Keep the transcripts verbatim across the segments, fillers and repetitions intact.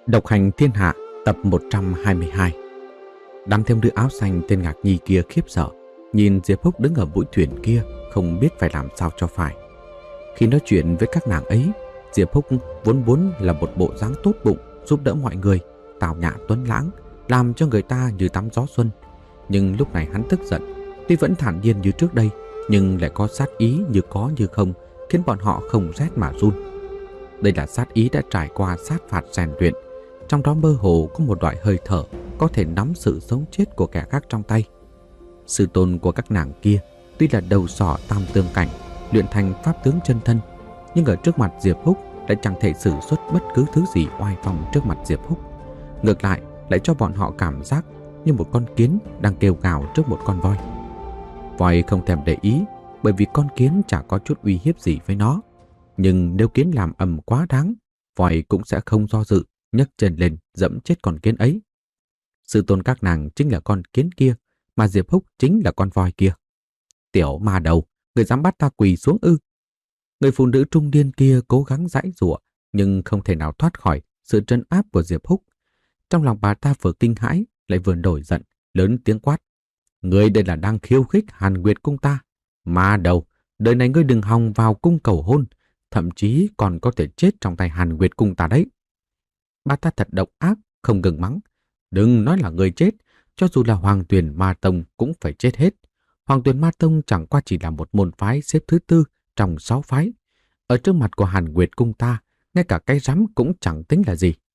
Độc hành thiên hạ tập một trăm hai mươi hai. Đám thiếu nữ áo xanh tên Ngạc Nhi kia khiếp sợ, nhìn Diệp Húc đứng ở mũi thuyền kia, không biết phải làm sao cho phải. Khi nói chuyện với các nàng ấy, Diệp Húc vốn vốn là một bộ dáng tốt bụng, giúp đỡ mọi người, tào nhã tuấn lãng, làm cho người ta như tắm gió xuân. Nhưng lúc này hắn tức giận, tuy vẫn thản nhiên như trước đây, nhưng lại có sát ý như có như không, khiến bọn họ không rét mà run. Đây là sát ý đã trải qua sát phạt rèn luyện, trong đó mơ hồ có một loại hơi thở có thể nắm sự sống chết của kẻ khác trong tay. Sư tôn của các nàng kia tuy là đầu sỏ tam tương cảnh, luyện thành pháp tướng chân thân, nhưng ở trước mặt Diệp Húc lại chẳng thể sử xuất bất cứ thứ gì oai phong trước mặt Diệp Húc. Ngược lại lại cho bọn họ cảm giác như một con kiến đang kêu gào trước một con voi. Voi không thèm để ý, bởi vì con kiến chả có chút uy hiếp gì với nó. Nhưng nếu kiến làm ầm quá đáng, voi cũng sẽ không do dự, nhấc chân lên dẫm chết con kiến ấy. Sư tôn các nàng chính là con kiến kia, mà Diệp Húc chính là con voi kia. Tiểu ma đầu, người dám bắt ta quỳ xuống ư? Người phụ nữ trung niên kia cố gắng giãy giụa, nhưng không thể nào thoát khỏi sự trấn áp của Diệp Húc. Trong lòng bà ta vừa kinh hãi, lại vừa nổi giận, lớn tiếng quát: Ngươi đây là đang khiêu khích Hàn Nguyệt cung ta. Ma đầu, đời này ngươi đừng hòng vào cung cầu hôn, thậm chí còn có thể chết trong tay Hàn Nguyệt cung ta đấy. Bà ta thật độc ác, không ngừng mắng: Đừng nói là người chết, cho dù là Hoàng Tuyền Ma Tông cũng phải chết hết. Hoàng Tuyền Ma Tông chẳng qua chỉ là một môn phái xếp thứ tư trong sáu phái. Ở trước mặt của Hàn Nguyệt cung ta, ngay cả cái rắm cũng chẳng tính là gì.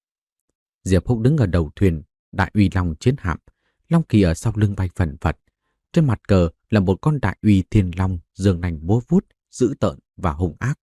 Diệp Húc đứng ở đầu thuyền, đại uy long chiến hạm, long kỳ ở sau lưng bay phần phật. Trên mặt cờ là một con đại uy thiên long giương nành búa vuốt, dữ tợn và hung ác.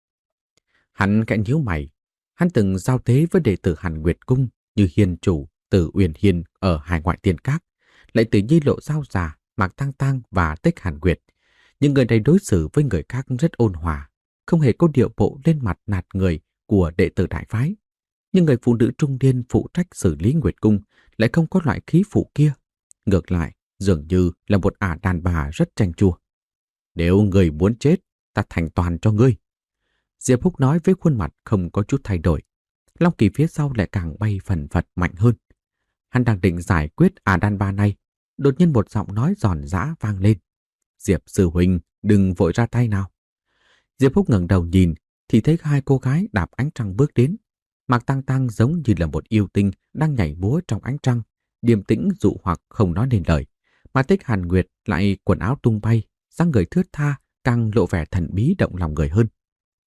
Hắn khẽ nhíu mày. Hắn từng giao tế với đệ tử Hàn Nguyệt cung như Hiền chủ, Tử Uyển Hiên ở hải ngoại tiên các, lại từ Nhi Lộ Giao Già, Mạc Tăng Tăng và Tích Hàn Nguyệt. Nhưng người này đối xử với người khác rất ôn hòa, không hề có điệu bộ lên mặt nạt người của đệ tử đại phái. Nhưng người phụ nữ trung niên phụ trách xử lý Nguyệt cung lại không có loại khí phụ kia. Ngược lại, dường như là một ả đàn bà rất chanh chua. Nếu người muốn chết, ta thành toàn cho ngươi. Diệp Húc nói với khuôn mặt không có chút thay đổi. Long kỳ phía sau lại càng bay phần phật mạnh hơn. Hắn đang định giải quyết ả đàn bà này, đột nhiên một giọng nói giòn giã vang lên: Diệp sư huynh, đừng vội ra tay nào. Diệp Húc ngẩng đầu nhìn thì thấy hai cô gái đạp ánh trăng bước đến. Mạc Tăng Tăng giống như là một yêu tinh đang nhảy múa trong ánh trăng, điềm tĩnh dụ hoặc không nói nên lời. Mà Tích Hàn Nguyệt lại quần áo tung bay, dáng người thướt tha, càng lộ vẻ thần bí động lòng người hơn.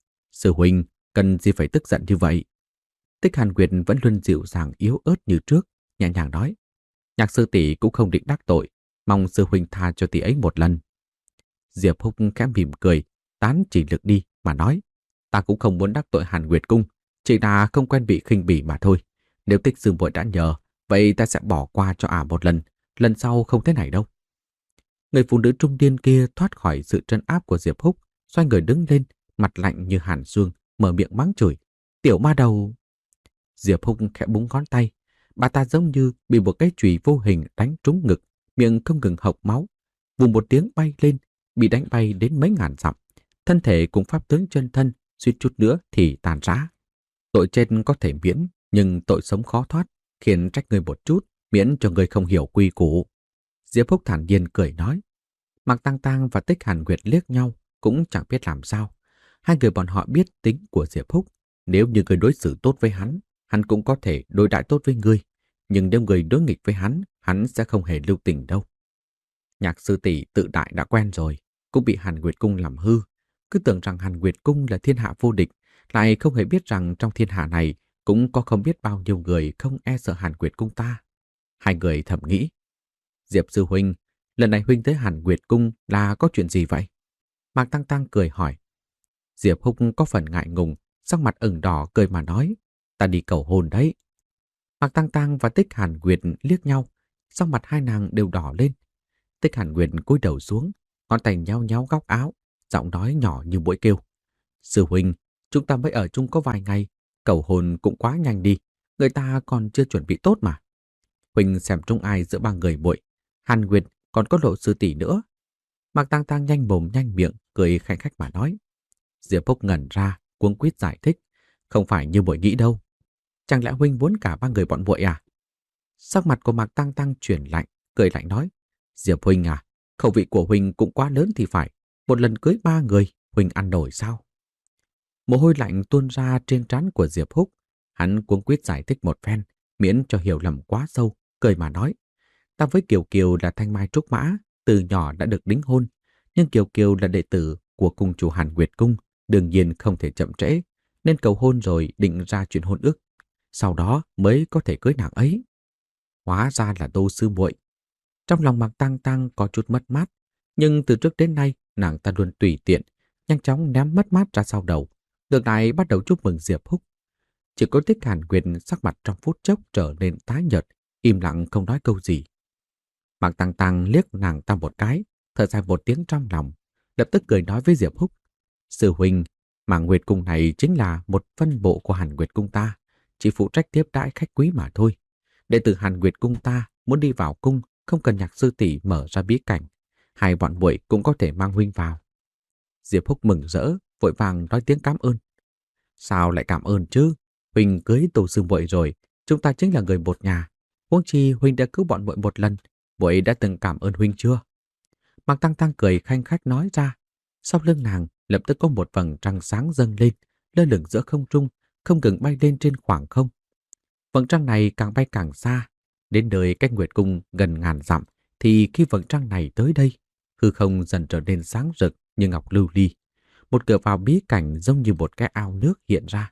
Sư huynh, cần gì phải tức giận như vậy? Tích Hàn Nguyệt vẫn luôn dịu dàng yếu ớt như trước, nhẹ nhàng nói: Nhạc sư tỷ cũng không định đắc tội, mong sư huynh tha cho tỷ ấy một lần. Diệp Húc khẽ mỉm cười, tán chỉ lực đi mà nói: Ta cũng không muốn đắc tội Hàn Nguyệt cung, chỉ là không quen bị khinh bỉ mà thôi. Nếu Tích sư muội đã nhờ, vậy ta sẽ bỏ qua cho ả một lần, lần sau không thế này đâu. Người phụ nữ trung niên kia thoát khỏi sự trấn áp của Diệp Húc, xoay người đứng lên, mặt lạnh như hàn xương, mở miệng mắng chửi: Tiểu ma đầu! Diệp Húc khẽ búng ngón tay, bà ta giống như bị một cái chùy vô hình đánh trúng ngực, miệng không ngừng hộc máu, vù một tiếng bay lên, bị đánh bay đến mấy ngàn dặm, thân thể cùng pháp tướng chân thân suýt chút nữa thì tàn rã. Tội chết có thể miễn, nhưng tội sống khó thoát, khiến trách người một chút, miễn cho người không hiểu quy củ. Diệp Húc thản nhiên cười nói. Mạc Tăng Tăng và Tích Hàn Nguyệt liếc nhau, cũng chẳng biết làm sao. Hai người bọn họ biết tính của Diệp Húc, nếu như người đối xử tốt với hắn, hắn cũng có thể đối đãi tốt với ngươi, nhưng nếu người đối nghịch với hắn, hắn sẽ không hề lưu tình đâu. Nhạc sư tỷ tự đại đã quen rồi, cũng bị Hàn Nguyệt cung làm hư, cứ tưởng rằng Hàn Nguyệt cung là thiên hạ vô địch, lại không hề biết rằng trong thiên hạ này cũng có không biết bao nhiêu người không e sợ Hàn Nguyệt cung ta. Hai người thầm nghĩ. Diệp sư huynh, lần này huynh tới Hàn Nguyệt cung là có chuyện gì vậy? Mạc Tăng Tăng cười hỏi. Diệp Húc có phần ngại ngùng, sắc mặt ửng đỏ cười mà nói: Ta đi cầu hôn đấy. Mạc Tăng Tăng và Tích Hàn Nguyệt liếc nhau, sắc mặt hai nàng đều đỏ lên. Tích Hàn Nguyệt cúi đầu xuống, ngón tay nhéo nhéo góc áo, giọng nói nhỏ như muỗi kêu: Sư huynh, chúng ta mới ở chung có vài ngày, cầu hôn cũng quá nhanh đi, người ta còn chưa chuẩn bị tốt mà. Huynh xem trông ai giữa ba người muội, Hàn Nguyệt còn có Lộ sư tỷ nữa. Mạc Tăng Tăng nhanh mồm nhanh miệng cười khanh khách mà nói. Diệp Húc ngẩn ra, cuống quýt giải thích: Không phải như muội nghĩ đâu. Chẳng lẽ huynh muốn cả ba người bọn muội à? Sắc mặt của Mạc Tăng Tăng chuyển lạnh, cười lạnh nói. Diệp huynh à, khẩu vị của huynh cũng quá lớn thì phải. Một lần cưới ba người, huynh ăn nổi sao? Mồ hôi lạnh tuôn ra trên trán của Diệp Húc. Hắn cuống quýt giải thích một phen, miễn cho hiểu lầm quá sâu, cười mà nói. Ta với Kiều Kiều là thanh mai trúc mã, từ nhỏ đã được đính hôn. Nhưng Kiều Kiều là đệ tử của cung chủ Hàn Nguyệt Cung, đương nhiên không thể chậm trễ, nên cầu hôn rồi định ra chuyện hôn ước. Sau đó mới có thể cưới nàng ấy. Hóa ra là Tô sư muội. Trong lòng Mạc Tăng Tăng có chút mất mát, nhưng từ trước đến nay nàng ta luôn tùy tiện, nhanh chóng ném mất mát ra sau đầu, ngược lại bắt đầu chúc mừng Diệp Húc. Chỉ có Tích Hàn Nguyệt sắc mặt trong phút chốc trở nên tái nhợt, im lặng không nói câu gì. Mạc Tăng Tăng liếc nàng ta một cái, thở dài một tiếng trong lòng, lập tức cười nói với Diệp Húc. Sư huynh, Mạc Nguyệt Cung này chính là một phân bộ của Hàn Nguyệt Cung ta, chỉ phụ trách tiếp đãi khách quý mà thôi. Đệ tử Hàn Nguyệt Cung ta muốn đi vào cung, không cần nhạc sư tỷ mở ra bí cảnh, hai bọn muội cũng có thể mang huynh vào. Diệp Húc mừng rỡ, vội vàng nói tiếng cảm ơn. Sao lại cảm ơn chứ? Huynh cưới Tô sư muội rồi, chúng ta chính là người một nhà. Huống chi huynh đã cứu bọn muội một lần, muội đã từng cảm ơn huynh chưa? Mạc Tăng Tăng cười khanh khách nói ra. Sau lưng nàng lập tức có một vầng trăng sáng dâng lên, lơ lửng giữa không trung, không ngừng bay lên trên khoảng không. Vầng trăng này càng bay càng xa, đến nơi cách Nguyệt Cung gần ngàn dặm, thì khi vầng trăng này tới đây, hư không dần trở nên sáng rực như ngọc lưu ly. Một cửa vào bí cảnh giống như một cái ao nước hiện ra.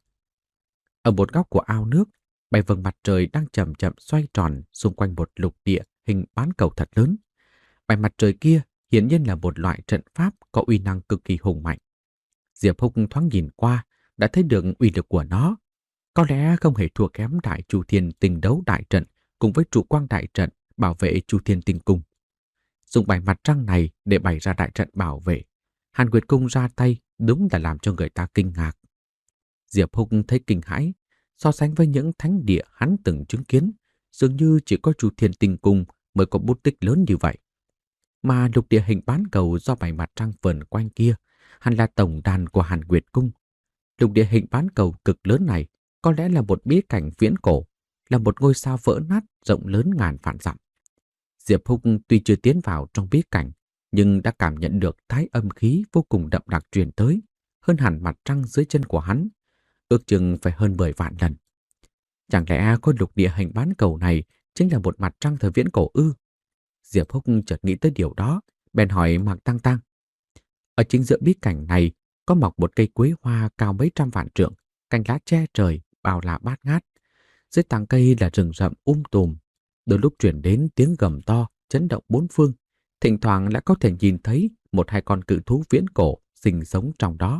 Ở một góc của ao nước, bảy vầng mặt trời đang chậm chậm xoay tròn xung quanh một lục địa hình bán cầu thật lớn. Bảy mặt trời kia hiển nhiên là một loại trận pháp có uy năng cực kỳ hùng mạnh. Diệp Húc thoáng nhìn qua đã thấy được uy lực của nó. Có lẽ không hề thua kém Đại Chu Thiên Tinh Đấu Đại Trận cùng với trụ quang đại trận bảo vệ Chu Thiên Tinh Cung. Dùng bảy mặt trăng này để bày ra đại trận bảo vệ, Hàn Nguyệt Cung ra tay đúng là làm cho người ta kinh ngạc. Diệp Húc thấy kinh hãi, so sánh với những thánh địa hắn từng chứng kiến, dường như chỉ có Chu Thiên Tinh Cung mới có bút tích lớn như vậy. Mà lục địa hình bán cầu do bảy mặt trăng vờn quanh kia hẳn là tổng đàn của Hàn Nguyệt Cung. Lục địa hình bán cầu cực lớn này có lẽ là một bí cảnh viễn cổ, là một ngôi sao vỡ nát rộng lớn ngàn vạn dặm. Diệp Húc tuy chưa tiến vào trong bí cảnh, nhưng đã cảm nhận được thái âm khí vô cùng đậm đặc truyền tới, hơn hẳn mặt trăng dưới chân của hắn, ước chừng phải hơn mười vạn lần. Chẳng lẽ có lục địa hình bán cầu này chính là một mặt trăng thời viễn cổ ư? Diệp Húc chợt nghĩ tới điều đó, bèn hỏi Mạc Tăng Tăng. Ở chính giữa bí cảnh này có mọc một cây quế hoa cao mấy trăm vạn trượng, cành lá che trời, bao la bát ngát. Dưới tàng cây là rừng rậm um tùm, đôi lúc chuyển đến tiếng gầm to, chấn động bốn phương. Thỉnh thoảng lại có thể nhìn thấy một hai con cự thú viễn cổ sinh sống trong đó.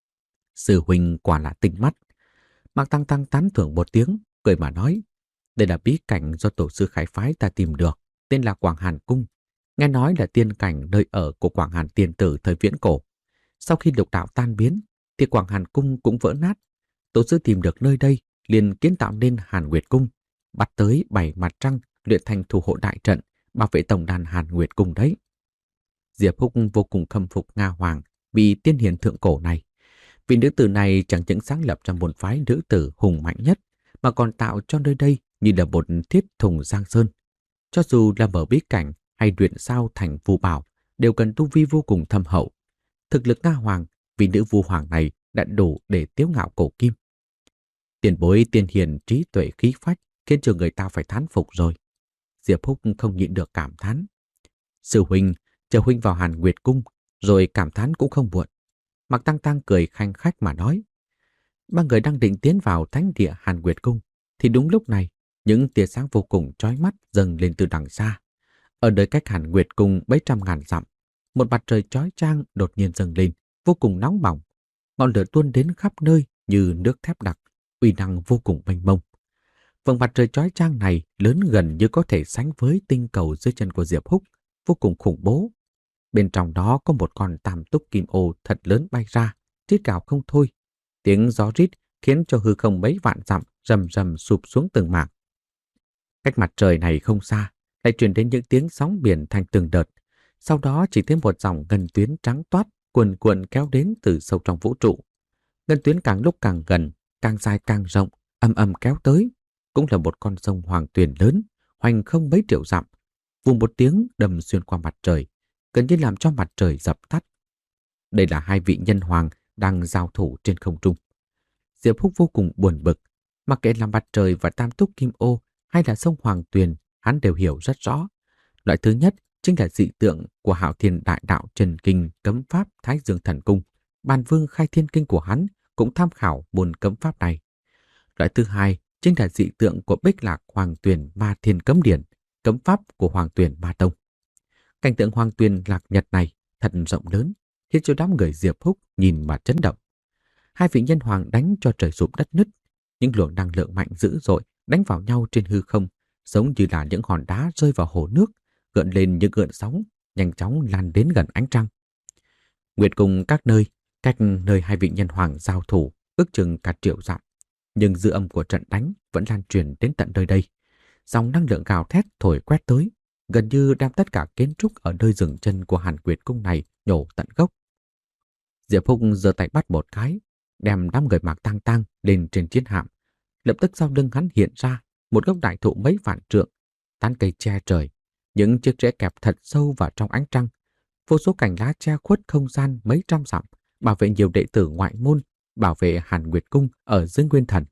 Sư huynh quả là tinh mắt. Mạc Tăng Tăng tán thưởng một tiếng, cười mà nói. Đây là bí cảnh do tổ sư Khải Phái ta tìm được, tên là Quảng Hàn Cung. Nghe nói là tiên cảnh nơi ở của Quảng Hàn Tiên Tử thời viễn cổ. Sau khi lục đạo tan biến, thì Quảng Hàn Cung cũng vỡ nát. Tổ sư tìm được nơi đây, liền kiến tạo nên Hàn Nguyệt Cung, bắt tới bảy mặt trăng luyện thành thủ hộ đại trận, bảo vệ tổng đàn Hàn Nguyệt Cung đấy. Diệp Húc vô cùng khâm phục Nga Hoàng vì tiên hiền thượng cổ này. Vì nữ tử này chẳng những sáng lập ra một phái nữ tử hùng mạnh nhất, mà còn tạo cho nơi đây như là một thiết thùng giang sơn. Cho dù là mở bí cảnh hay luyện sao thành phù bảo, đều cần tu vi vô cùng thâm hậu. Thực lực Nga Hoàng vì nữ vu hoàng này đã đủ để tiếu ngạo cổ kim. Tiền bối tiên hiền trí tuệ khí phách khiến cho người ta phải thán phục rồi. Diệp Húc không nhịn được cảm thán. Sư huynh, chờ huynh vào Hàn Nguyệt Cung, rồi cảm thán cũng không muộn. Mạc Tăng Tăng cười khanh khách mà nói. Ba người đang định tiến vào thánh địa Hàn Nguyệt Cung, thì đúng lúc này, những tia sáng vô cùng chói mắt dâng lên từ đằng xa. Ở nơi cách Hàn Nguyệt Cung mấy trăm ngàn dặm, một mặt trời chói chang đột nhiên dâng lên, vô cùng nóng bỏng. Ngọn lửa tuôn đến khắp nơi như nước thép đặc, uy năng vô cùng mênh mông. Vầng mặt trời chói chang này lớn gần như có thể sánh với tinh cầu dưới chân của Diệp Húc, vô cùng khủng bố. Bên trong đó có một con tam túc kim ô thật lớn bay ra, rít gào không thôi. Tiếng gió rít khiến cho hư không mấy vạn dặm rầm rầm sụp xuống từng mảng. Cách mặt trời này không xa, lại truyền đến những tiếng sóng biển thành từng đợt. Sau đó chỉ thấy một dòng ngân tuyến trắng toát cuồn cuộn kéo đến từ sâu trong vũ trụ. Ngân tuyến càng lúc càng gần, càng dài càng rộng, Âm âm kéo tới, cũng là một con sông Hoàng Tuyền lớn, hoành không mấy triệu dặm, vù một tiếng đâm xuyên qua mặt trời, gần như làm cho mặt trời dập tắt. Đây là hai vị nhân hoàng đang giao thủ trên không trung. Diệp Húc vô cùng buồn bực, mặc kệ là mặt trời và tam túc kim ô hay là sông Hoàng Tuyền, hắn đều hiểu rất rõ. Loại thứ nhất chính là dị tượng của Hạo Thiên Đại Đạo Trần Kinh cấm pháp Thái Dương Thần Cung. Bàn Vương Khai Thiên Kinh của hắn cũng tham khảo môn cấm pháp này. Loại thứ hai chính là dị tượng của Bích Lạc Hoàng Tuyền Ma Thiên Cấm Điển, cấm pháp của Hoàng Tuyền Ma Tông. Cảnh tượng Hoàng Tuyền Lạc Nhật này thật rộng lớn, khiến cho đám người Diệp Húc nhìn mà chấn động. Hai vị nhân hoàng đánh cho trời sụp đất nứt, những luồng năng lượng mạnh dữ dội đánh vào nhau trên hư không, giống như là những hòn đá rơi vào hồ nước, gợn lên những gợn sóng, nhanh chóng lan đến gần ánh trăng. Nguyệt cùng các nơi, cách nơi hai vị nhân hoàng giao thủ ước chừng cả triệu dặm, nhưng dư âm của trận đánh vẫn lan truyền đến tận nơi đây. Dòng năng lượng gào thét thổi quét tới, gần như đem tất cả kiến trúc ở nơi dừng chân của Hàn Nguyệt cung này nhổ tận gốc. Diệp Húc giơ tay bắt một cái, đem đám người Mạc Tang Tang lên trên chiến hạm. Lập tức sau lưng hắn hiện ra một gốc đại thụ mấy vạn trượng, tán cây che trời, những chiếc rễ kẹp thật sâu vào trong ánh trăng, vô số cành lá che khuất không gian mấy trăm dặm, bảo vệ nhiều đệ tử ngoại môn, bảo vệ Hàn Nguyệt cung ở dưới Nguyên Thần.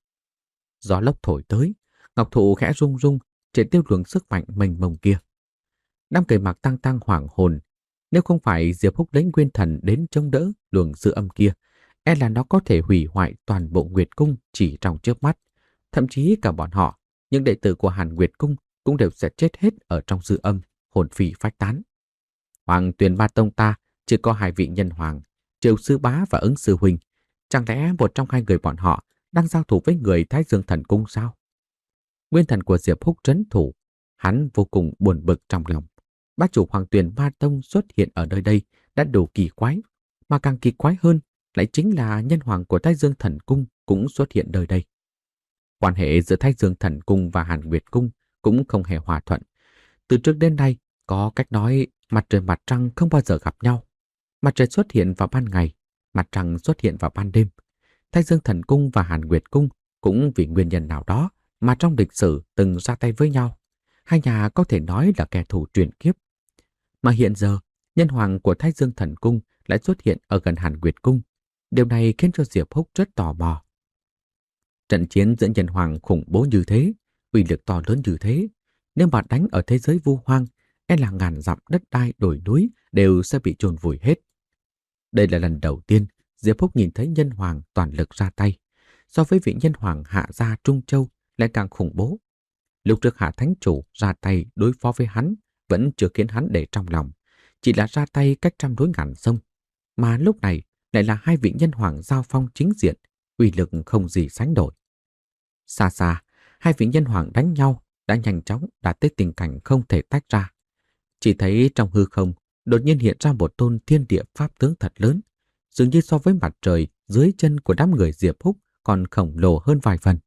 Gió lốc thổi tới, ngọc thụ khẽ rung rung, triệt tiêu luồng sức mạnh mênh mông kia. Đám người Mạc Tang Tang hoảng hồn, nếu không phải Diệp Húc lấy Nguyên Thần đến chống đỡ luồng dư âm kia, e là nó có thể hủy hoại toàn bộ Nguyệt cung chỉ trong chớp mắt. Thậm chí cả bọn họ, những đệ tử của Hàn Nguyệt cung cũng đều sẽ chết hết ở trong dư âm, hồn phi phách tán. Hoàng Tuyền Ma Tông ta chỉ có hai vị nhân hoàng, Triều Sư Bá và Ứng Sư Huynh. Chẳng lẽ một trong hai người bọn họ đang giao thủ với người Thái Dương Thần Cung sao? Nguyên thần của Diệp Húc trấn thủ, hắn vô cùng buồn bực trong lòng. Bá chủ Hoàng Tuyền Ma Tông xuất hiện ở nơi đây đã đủ kỳ quái, mà càng kỳ quái hơn lại chính là nhân hoàng của Thái Dương Thần Cung cũng xuất hiện nơi đây. Quan hệ giữa Thái Dương Thần Cung và Hàn Nguyệt Cung cũng không hề hòa thuận. Từ trước đến nay, có cách nói mặt trời mặt trăng không bao giờ gặp nhau. Mặt trời xuất hiện vào ban ngày, mặt trăng xuất hiện vào ban đêm. Thái Dương Thần Cung và Hàn Nguyệt Cung cũng vì nguyên nhân nào đó mà trong lịch sử từng ra tay với nhau. Hai nhà có thể nói là kẻ thù truyền kiếp. Mà hiện giờ, nhân hoàng của Thái Dương Thần Cung lại xuất hiện ở gần Hàn Nguyệt Cung. Điều này khiến cho Diệp Húc rất tò mò. Trận chiến giữa nhân hoàng khủng bố như thế, uy lực to lớn như thế, nếu mà đánh ở thế giới vu hoang, e là ngàn dặm đất đai đồi núi đều sẽ bị chôn vùi hết. Đây là lần đầu tiên Diệp Húc nhìn thấy nhân hoàng toàn lực ra tay, so với vị nhân hoàng hạ gia Trung Châu lại càng khủng bố. Lúc trước Hạ Thánh Chủ ra tay đối phó với hắn vẫn chưa khiến hắn để trong lòng, chỉ là ra tay cách trăm đối ngàn sông, mà lúc này lại là hai vị nhân hoàng giao phong chính diện, uy lực không gì sánh nổi. Xa xa, hai vị nhân hoàng đánh nhau đã nhanh chóng đạt tới tình cảnh không thể tách ra. Chỉ thấy trong hư không đột nhiên hiện ra một tôn thiên địa pháp tướng thật lớn, dường như so với mặt trời dưới chân của đám người Diệp Húc còn khổng lồ hơn vài phần.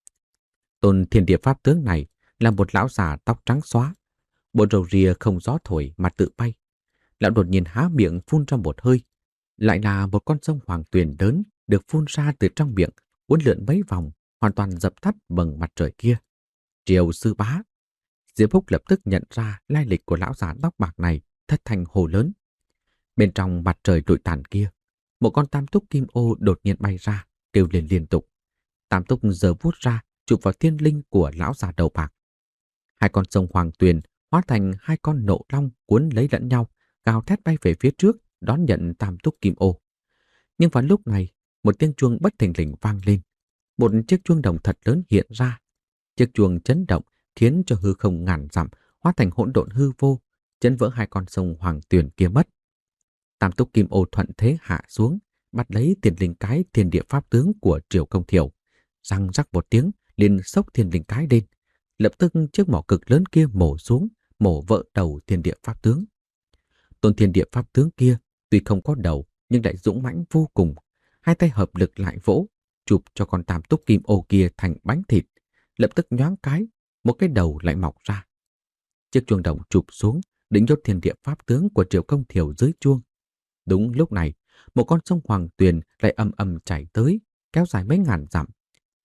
Tôn thiên địa pháp tướng này là một lão già tóc trắng xóa, bộ râu ria không gió thổi mà tự bay. Lão đột nhiên há miệng phun ra một hơi, lại là một con sông Hoàng Tuyền lớn được phun ra từ trong miệng, uốn lượn mấy vòng, hoàn toàn dập tắt bằng mặt trời kia. Triều Sư Bá. Diệp Húc lập tức nhận ra lai lịch của lão già tóc bạc này, thất thanh hồ lớn. Bên trong mặt trời lụi tàn kia, một con tam túc kim ô đột nhiên bay ra, kêu lên liên tục. Tam túc giờ vút ra, chụp vào thiên linh của lão già đầu bạc. Hai con sông Hoàng Tuyền hóa thành hai con nộ long cuốn lấy lẫn nhau, gào thét bay về phía trước, đón nhận tam túc kim ô. Nhưng vào lúc này, một tiếng chuông bất thình lình vang lên. Một chiếc chuông đồng thật lớn hiện ra. Chiếc chuông chấn động khiến cho hư không ngàn dặm hóa thành hỗn độn hư vô, chấn vỡ hai con sông Hoàng Tuyền kia mất. Tam túc kim ô thuận thế hạ xuống, bắt lấy thiên linh cái thiên địa pháp tướng của Triều Công Thiểu. Răng rắc một tiếng, liền xốc thiên linh cái lên. Lập tức chiếc mỏ cực lớn kia mổ xuống, mổ vỡ đầu thiên địa pháp tướng. Tôn thiên địa pháp tướng kia tuy không có đầu nhưng lại dũng mãnh vô cùng. Hai tay hợp lực lại vỗ, chụp cho con tam túc kim ô kia thành bánh thịt. Lập tức nhoáng cái, một cái đầu lại mọc ra. Chiếc chuông đồng chụp xuống, định nhốt thiên địa pháp tướng của Triệu Công Thiểu dưới chuông. Đúng lúc này, một con sông Hoàng Tuyền lại âm âm chảy tới, kéo dài mấy ngàn dặm.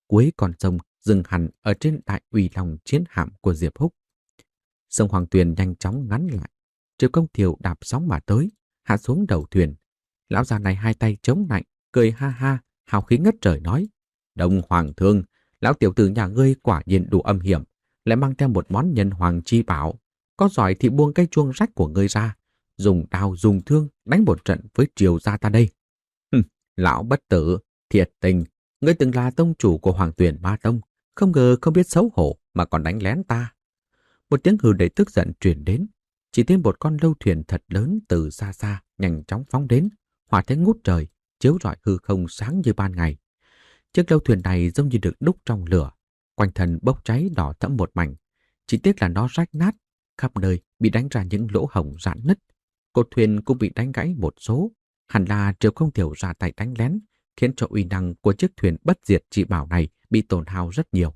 cuối con sông dừng hẳn ở trên đại uy long chiến hạm của Diệp Húc. Sông Hoàng Tuyền nhanh chóng ngắn lại. Triệu Công Thiều đạp sóng mà tới, hạ xuống đầu thuyền. Lão già này hai tay chống lạnh, cười ha ha, hào khí ngất trời nói: Đông Hoàng Thương, lão tiểu tử nhà ngươi quả nhiên đủ âm hiểm, lại mang theo một món nhân hoàng chi bảo. Có giỏi thì buông cây chuông rách của ngươi ra, dùng đao dùng thương đánh một trận với Triều gia ta đây. Hừm, lão bất tử, thiệt tình, ngươi từng là tông chủ của Hoàng Tuyền Ma Tông, không ngờ không biết xấu hổ mà còn đánh lén ta. Một tiếng hừ đầy tức giận truyền đến, chỉ thấy một con lâu thuyền thật lớn từ xa xa nhanh chóng phóng đến, hỏa thế ngút trời, chiếu rọi hư không sáng như ban ngày. Chiếc lâu thuyền này giống như được đúc trong lửa, quanh thân bốc cháy đỏ thẫm một mảnh, chỉ tiếc là nó rách nát, khắp nơi bị đánh ra những lỗ hổng rạn nứt. Cột thuyền cũng bị đánh gãy một số, hẳn là Triệu Công Thiều ra tay đánh lén, khiến cho uy năng của chiếc thuyền bất diệt chi bảo này bị tổn hao rất nhiều.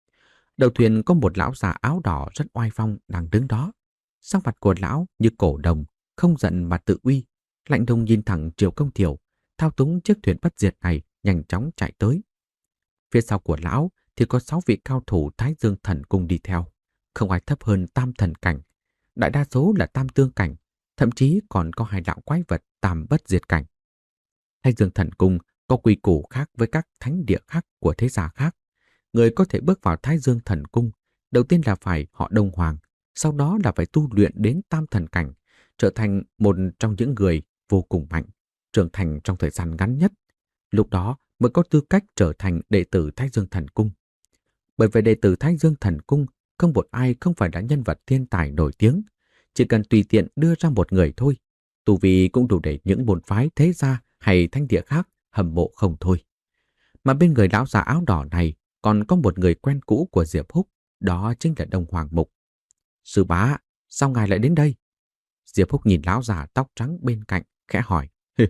Đầu thuyền có một lão già áo đỏ rất oai phong đang đứng đó. Sắc mặt của lão như cổ đồng, không giận mà tự uy, lạnh lùng nhìn thẳng Triệu Công Thiều, thao túng chiếc thuyền bất diệt này nhanh chóng chạy tới. Phía sau của lão thì có sáu vị cao thủ Thái Dương Thần Cung đi theo, không ai thấp hơn tam thần cảnh, đại đa số là tam tương cảnh, thậm chí còn có hai lão quái vật tam bất diệt cảnh. Thái Dương Thần Cung có quy củ khác với các thánh địa khác của thế gia khác. Người có thể bước vào Thái Dương Thần Cung, đầu tiên là phải họ Đông Hoàng, sau đó là phải tu luyện đến tam thần cảnh, trở thành một trong những người vô cùng mạnh, trưởng thành trong thời gian ngắn nhất. Lúc đó mới có tư cách trở thành đệ tử Thái Dương Thần Cung. Bởi vì đệ tử Thái Dương Thần Cung không một ai không phải là nhân vật thiên tài nổi tiếng, chỉ cần tùy tiện đưa ra một người thôi, tu vi cũng đủ để những môn phái thế gia hay thánh địa khác hâm mộ không thôi. Mà bên người lão già áo đỏ này còn có một người quen cũ của Diệp Húc, đó chính là Đông Hoàng Mục. Sư bá, sao ngài lại đến đây? Diệp Húc nhìn lão già tóc trắng bên cạnh, khẽ hỏi.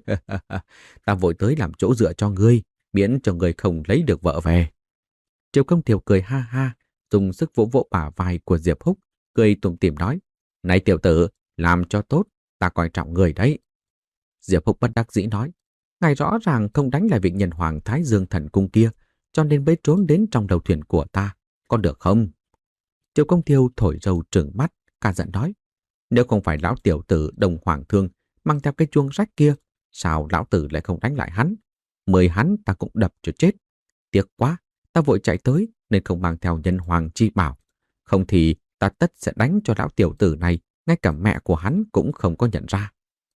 Ta vội tới làm chỗ dựa cho ngươi, miễn cho ngươi không lấy được vợ về. Triệu Công Thiều cười ha ha, dùng sức vỗ vỗ bả vai của Diệp Húc, cười tủm tỉm nói: Này tiểu tử, làm cho tốt, ta coi trọng người đấy. Diệp Húc bất đắc dĩ nói: Ngài rõ ràng không đánh lại vị nhân hoàng Thái Dương Thần Cung kia, cho nên mới trốn đến trong đầu thuyền của ta, có được không? Triệu Công Thiều thổi râu trừng mắt, cả giận nói: Nếu không phải lão tiểu tử Đông Hoàng Thương mang theo cái chuông rách kia, sao lão tử lại không đánh lại hắn? Mời hắn ta cũng đập cho chết. Tiếc quá, ta vội chạy tới nên không mang theo nhân hoàng chi bảo. Không thì ta tất sẽ đánh cho lão tiểu tử này, ngay cả mẹ của hắn cũng không có nhận ra.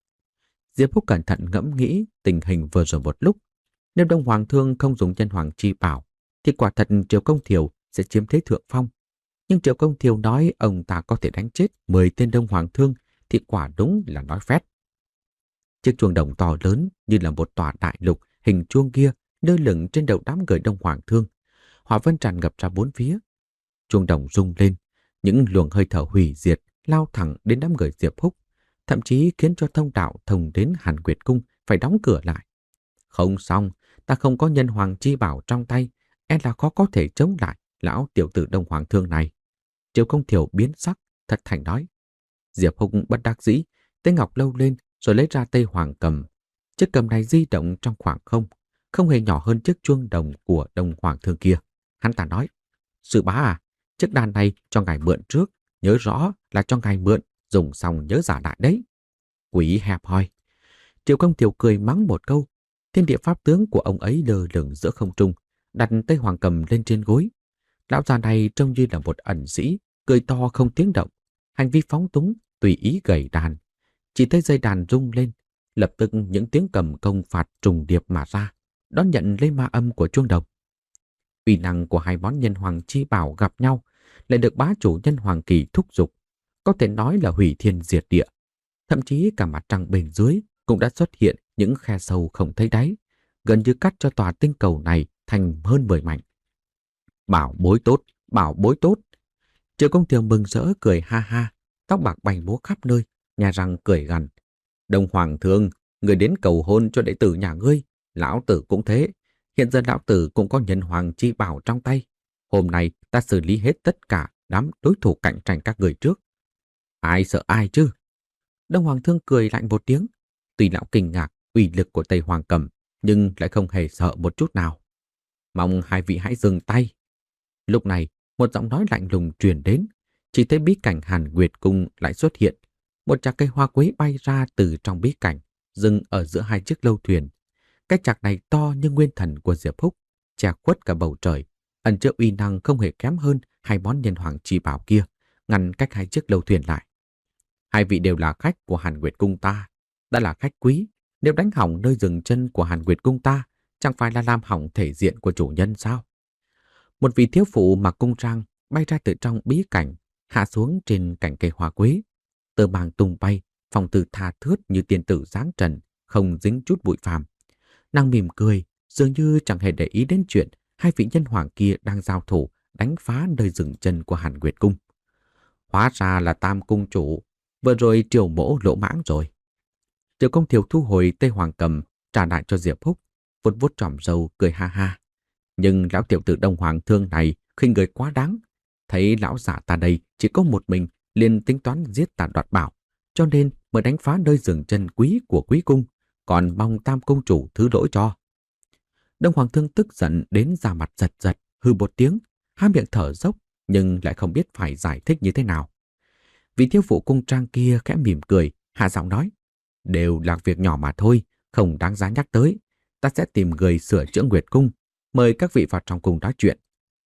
Diệp Húc cẩn thận ngẫm nghĩ tình hình vừa rồi một lúc. Nếu Đông Hoàng Thương không dùng nhân hoàng chi bảo, thì quả thật Triệu Công Thiều sẽ chiếm thế thượng phong. Nhưng Triệu Công Thiều nói ông ta có thể đánh chết mười tên Đông Hoàng Thương thì quả đúng là nói phét. Chiếc chuông đồng to lớn như là một tòa đại lục hình chuông kia lơ lửng trên đầu đám người Đông Hoàng Thương. Hỏa vân tràn ngập ra bốn phía. Chuông đồng rung lên, những luồng hơi thở hủy diệt lao thẳng đến đám người Diệp Húc, thậm chí khiến cho thông đạo thông đến Hàn Nguyệt Cung phải đóng cửa lại. Không xong, ta không có nhân hoàng chi bảo trong tay, e là khó có thể chống lại lão tiểu tử Đông Hoàng Thương này. Triệu Công Thiều biến sắc, thật thành nói. Diệp Húc bất đắc dĩ, tay ngọc lâu lên rồi lấy ra Tây Hoàng Cầm. Chiếc cầm này di động trong khoảng không, không hề nhỏ hơn chiếc chuông đồng của Đông Hoàng Thương kia. Hắn ta nói: Sư bá à, chiếc đàn này cho ngài mượn trước, nhớ rõ là cho ngài mượn, dùng xong nhớ giả lại đấy. Quỷ hẹp hòi. Triệu Công Thiều cười mắng một câu. Thiên địa pháp tướng của ông ấy lơ lửng giữa không trung, đặt Tây Hoàng Cầm lên trên gối. Lão già này trông như là một ẩn sĩ, cười to không tiếng động, hành vi phóng túng, tùy ý gảy đàn. Chỉ thấy dây đàn rung lên, lập tức những tiếng cầm công phạt trùng điệp mà ra, đón nhận lấy ma âm của chuông đồng. Uy năng của hai món nhân hoàng chi bảo gặp nhau, lại được bá chủ nhân hoàng kỳ thúc giục, có thể nói là hủy thiên diệt địa. Thậm chí cả mặt trăng bên dưới cũng đã xuất hiện những khe sâu không thấy đáy, gần như cắt cho tòa tinh cầu này thành hơn mười mảnh. Bảo bối tốt, bảo bối tốt. Triệu Công Thiều mừng rỡ cười ha ha, tóc bạc bay múa khắp nơi, nhà răng cười gằn. Đông Hoàng Thương, người đến cầu hôn cho đệ tử nhà ngươi, lão tử cũng thế. Hiện giờ lão tử cũng có nhân hoàng chi bảo trong tay. Hôm nay ta xử lý hết tất cả đám đối thủ cạnh tranh các người trước. Ai sợ ai chứ? Đông Hoàng Thương cười lạnh một tiếng. Tuy lão kinh ngạc uy lực của Tây Hoàng Cầm, nhưng lại không hề sợ một chút nào. Mong hai vị hãy dừng tay. Lúc này, một giọng nói lạnh lùng truyền đến. Chỉ thấy bí cảnh Hàn Nguyệt Cung lại xuất hiện. Một chạc cây hoa quế bay ra từ trong bí cảnh, dừng ở giữa hai chiếc lâu thuyền. Cái chạc này to như nguyên thần của Diệp Húc, che khuất cả bầu trời, ẩn chứa uy năng không hề kém hơn hai món nhân hoàng chi bảo kia, ngăn cách hai chiếc lâu thuyền lại. Hai vị đều là khách của Hàn Nguyệt Cung ta, đã là khách quý. Nếu đánh hỏng nơi dừng chân của Hàn Nguyệt Cung ta, chẳng phải là làm hỏng thể diện của chủ nhân sao? Một vị thiếu phụ mặc cung trang bay ra từ trong bí cảnh, hạ xuống trên cành cây hoa quế. Tơ màng tung bay, phong tư tha thướt như tiên tử dáng trần, không dính chút bụi phàm. Nàng mỉm cười, dường như chẳng hề để ý đến chuyện hai vị nhân hoàng kia đang giao thủ, đánh phá nơi dừng chân của Hàn Nguyệt Cung. Hóa ra là Tam cung chủ, vừa rồi triều mỗ lỗ mãng rồi. Triều công thiều thu hồi Tây Hoàng Cầm, trả lại cho Diệp Húc, vuốt vuốt tròm râu cười ha ha. Nhưng lão tiểu tử Đông Hoàng Thương này khinh người quá đáng. Thấy lão giả ta đây chỉ có một mình, liền tính toán giết ta đoạt bảo, cho nên mới đánh phá nơi dừng chân quý của quý cung, còn mong Tam công chủ thứ lỗi cho. Đông Hoàng Thương tức giận đến da mặt giật giật, hư một tiếng, há miệng thở dốc, nhưng lại không biết phải giải thích như thế nào. Vị thiếu phụ cung trang kia khẽ mỉm cười, hạ giọng nói, đều là việc nhỏ mà thôi, không đáng giá nhắc tới. Ta sẽ tìm người sửa chữa Nguyệt Cung, mời các vị vào trong cùng nói chuyện.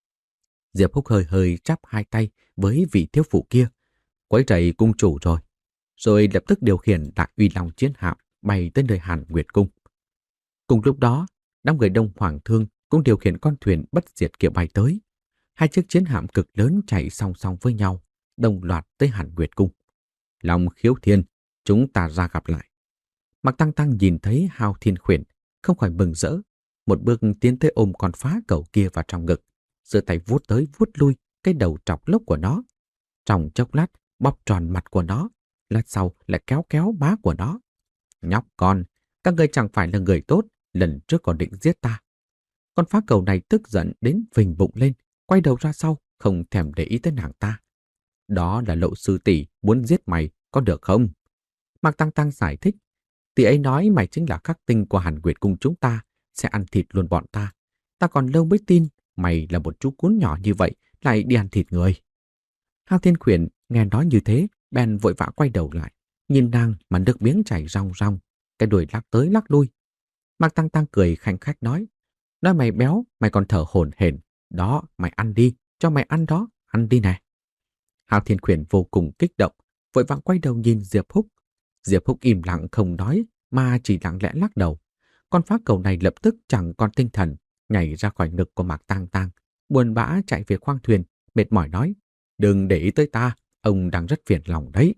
Diệp Húc hơi hơi chắp hai tay với vị thiếu phụ kia, quấy rầy cung chủ rồi, rồi lập tức điều khiển đại uy long chiến hạm bay tới nơi Hàn Nguyệt Cung. Cùng lúc đó, đám người Đông Hoàng Thương cũng điều khiển con thuyền bất diệt kia bay tới. Hai chiếc chiến hạm cực lớn chạy song song với nhau, đồng loạt tới Hàn Nguyệt Cung. Long Khiếu Thiên, chúng ta ra gặp lại. Mạc Tăng Tăng nhìn thấy Hao Thiên Khuyển, không khỏi mừng rỡ, một bước tiến tới ôm con phá cẩu kia vào trong ngực, giơ tay vuốt tới vuốt lui cái đầu trọc lốc của nó. Trong chốc lát bóp tròn mặt của nó, lát sau lại kéo kéo má của nó. Nhóc con, các ngươi chẳng phải là người tốt, lần trước còn định giết ta. Con phá cẩu này tức giận đến phình bụng lên, quay đầu ra sau, không thèm để ý tới nàng ta. Đó là Lộ sư tỷ muốn giết mày, có được không? Mạc Tăng Tăng giải thích, tỷ ấy nói mày chính là khắc tinh của Hàn Nguyệt Cung chúng ta, sẽ ăn thịt luôn bọn ta. Ta còn lâu mới tin mày là một chú cún nhỏ như vậy lại đi ăn thịt người. Hao Thiên Khuyển nghe nói như thế, bèn vội vã quay đầu lại, nhìn nàng mà nước miếng chảy ròng ròng, cái đuôi lắc tới lắc lui. Mạc Tăng Tăng cười khanh khách nói, nói mày béo, mày còn thở hổn hển, đó, mày ăn đi, cho mày ăn đó, ăn đi nè. Hao Thiên Khuyển vô cùng kích động, vội vàng quay đầu nhìn Diệp Húc. Diệp Húc im lặng không nói, mà chỉ lặng lẽ lắc đầu. Con phá cẩu này lập tức chẳng còn tinh thần, nhảy ra khỏi ngực của Mạc Tăng Tăng, buồn bã chạy về khoang thuyền, mệt mỏi nói, đừng để ý tới ta, ông đang rất phiền lòng đấy.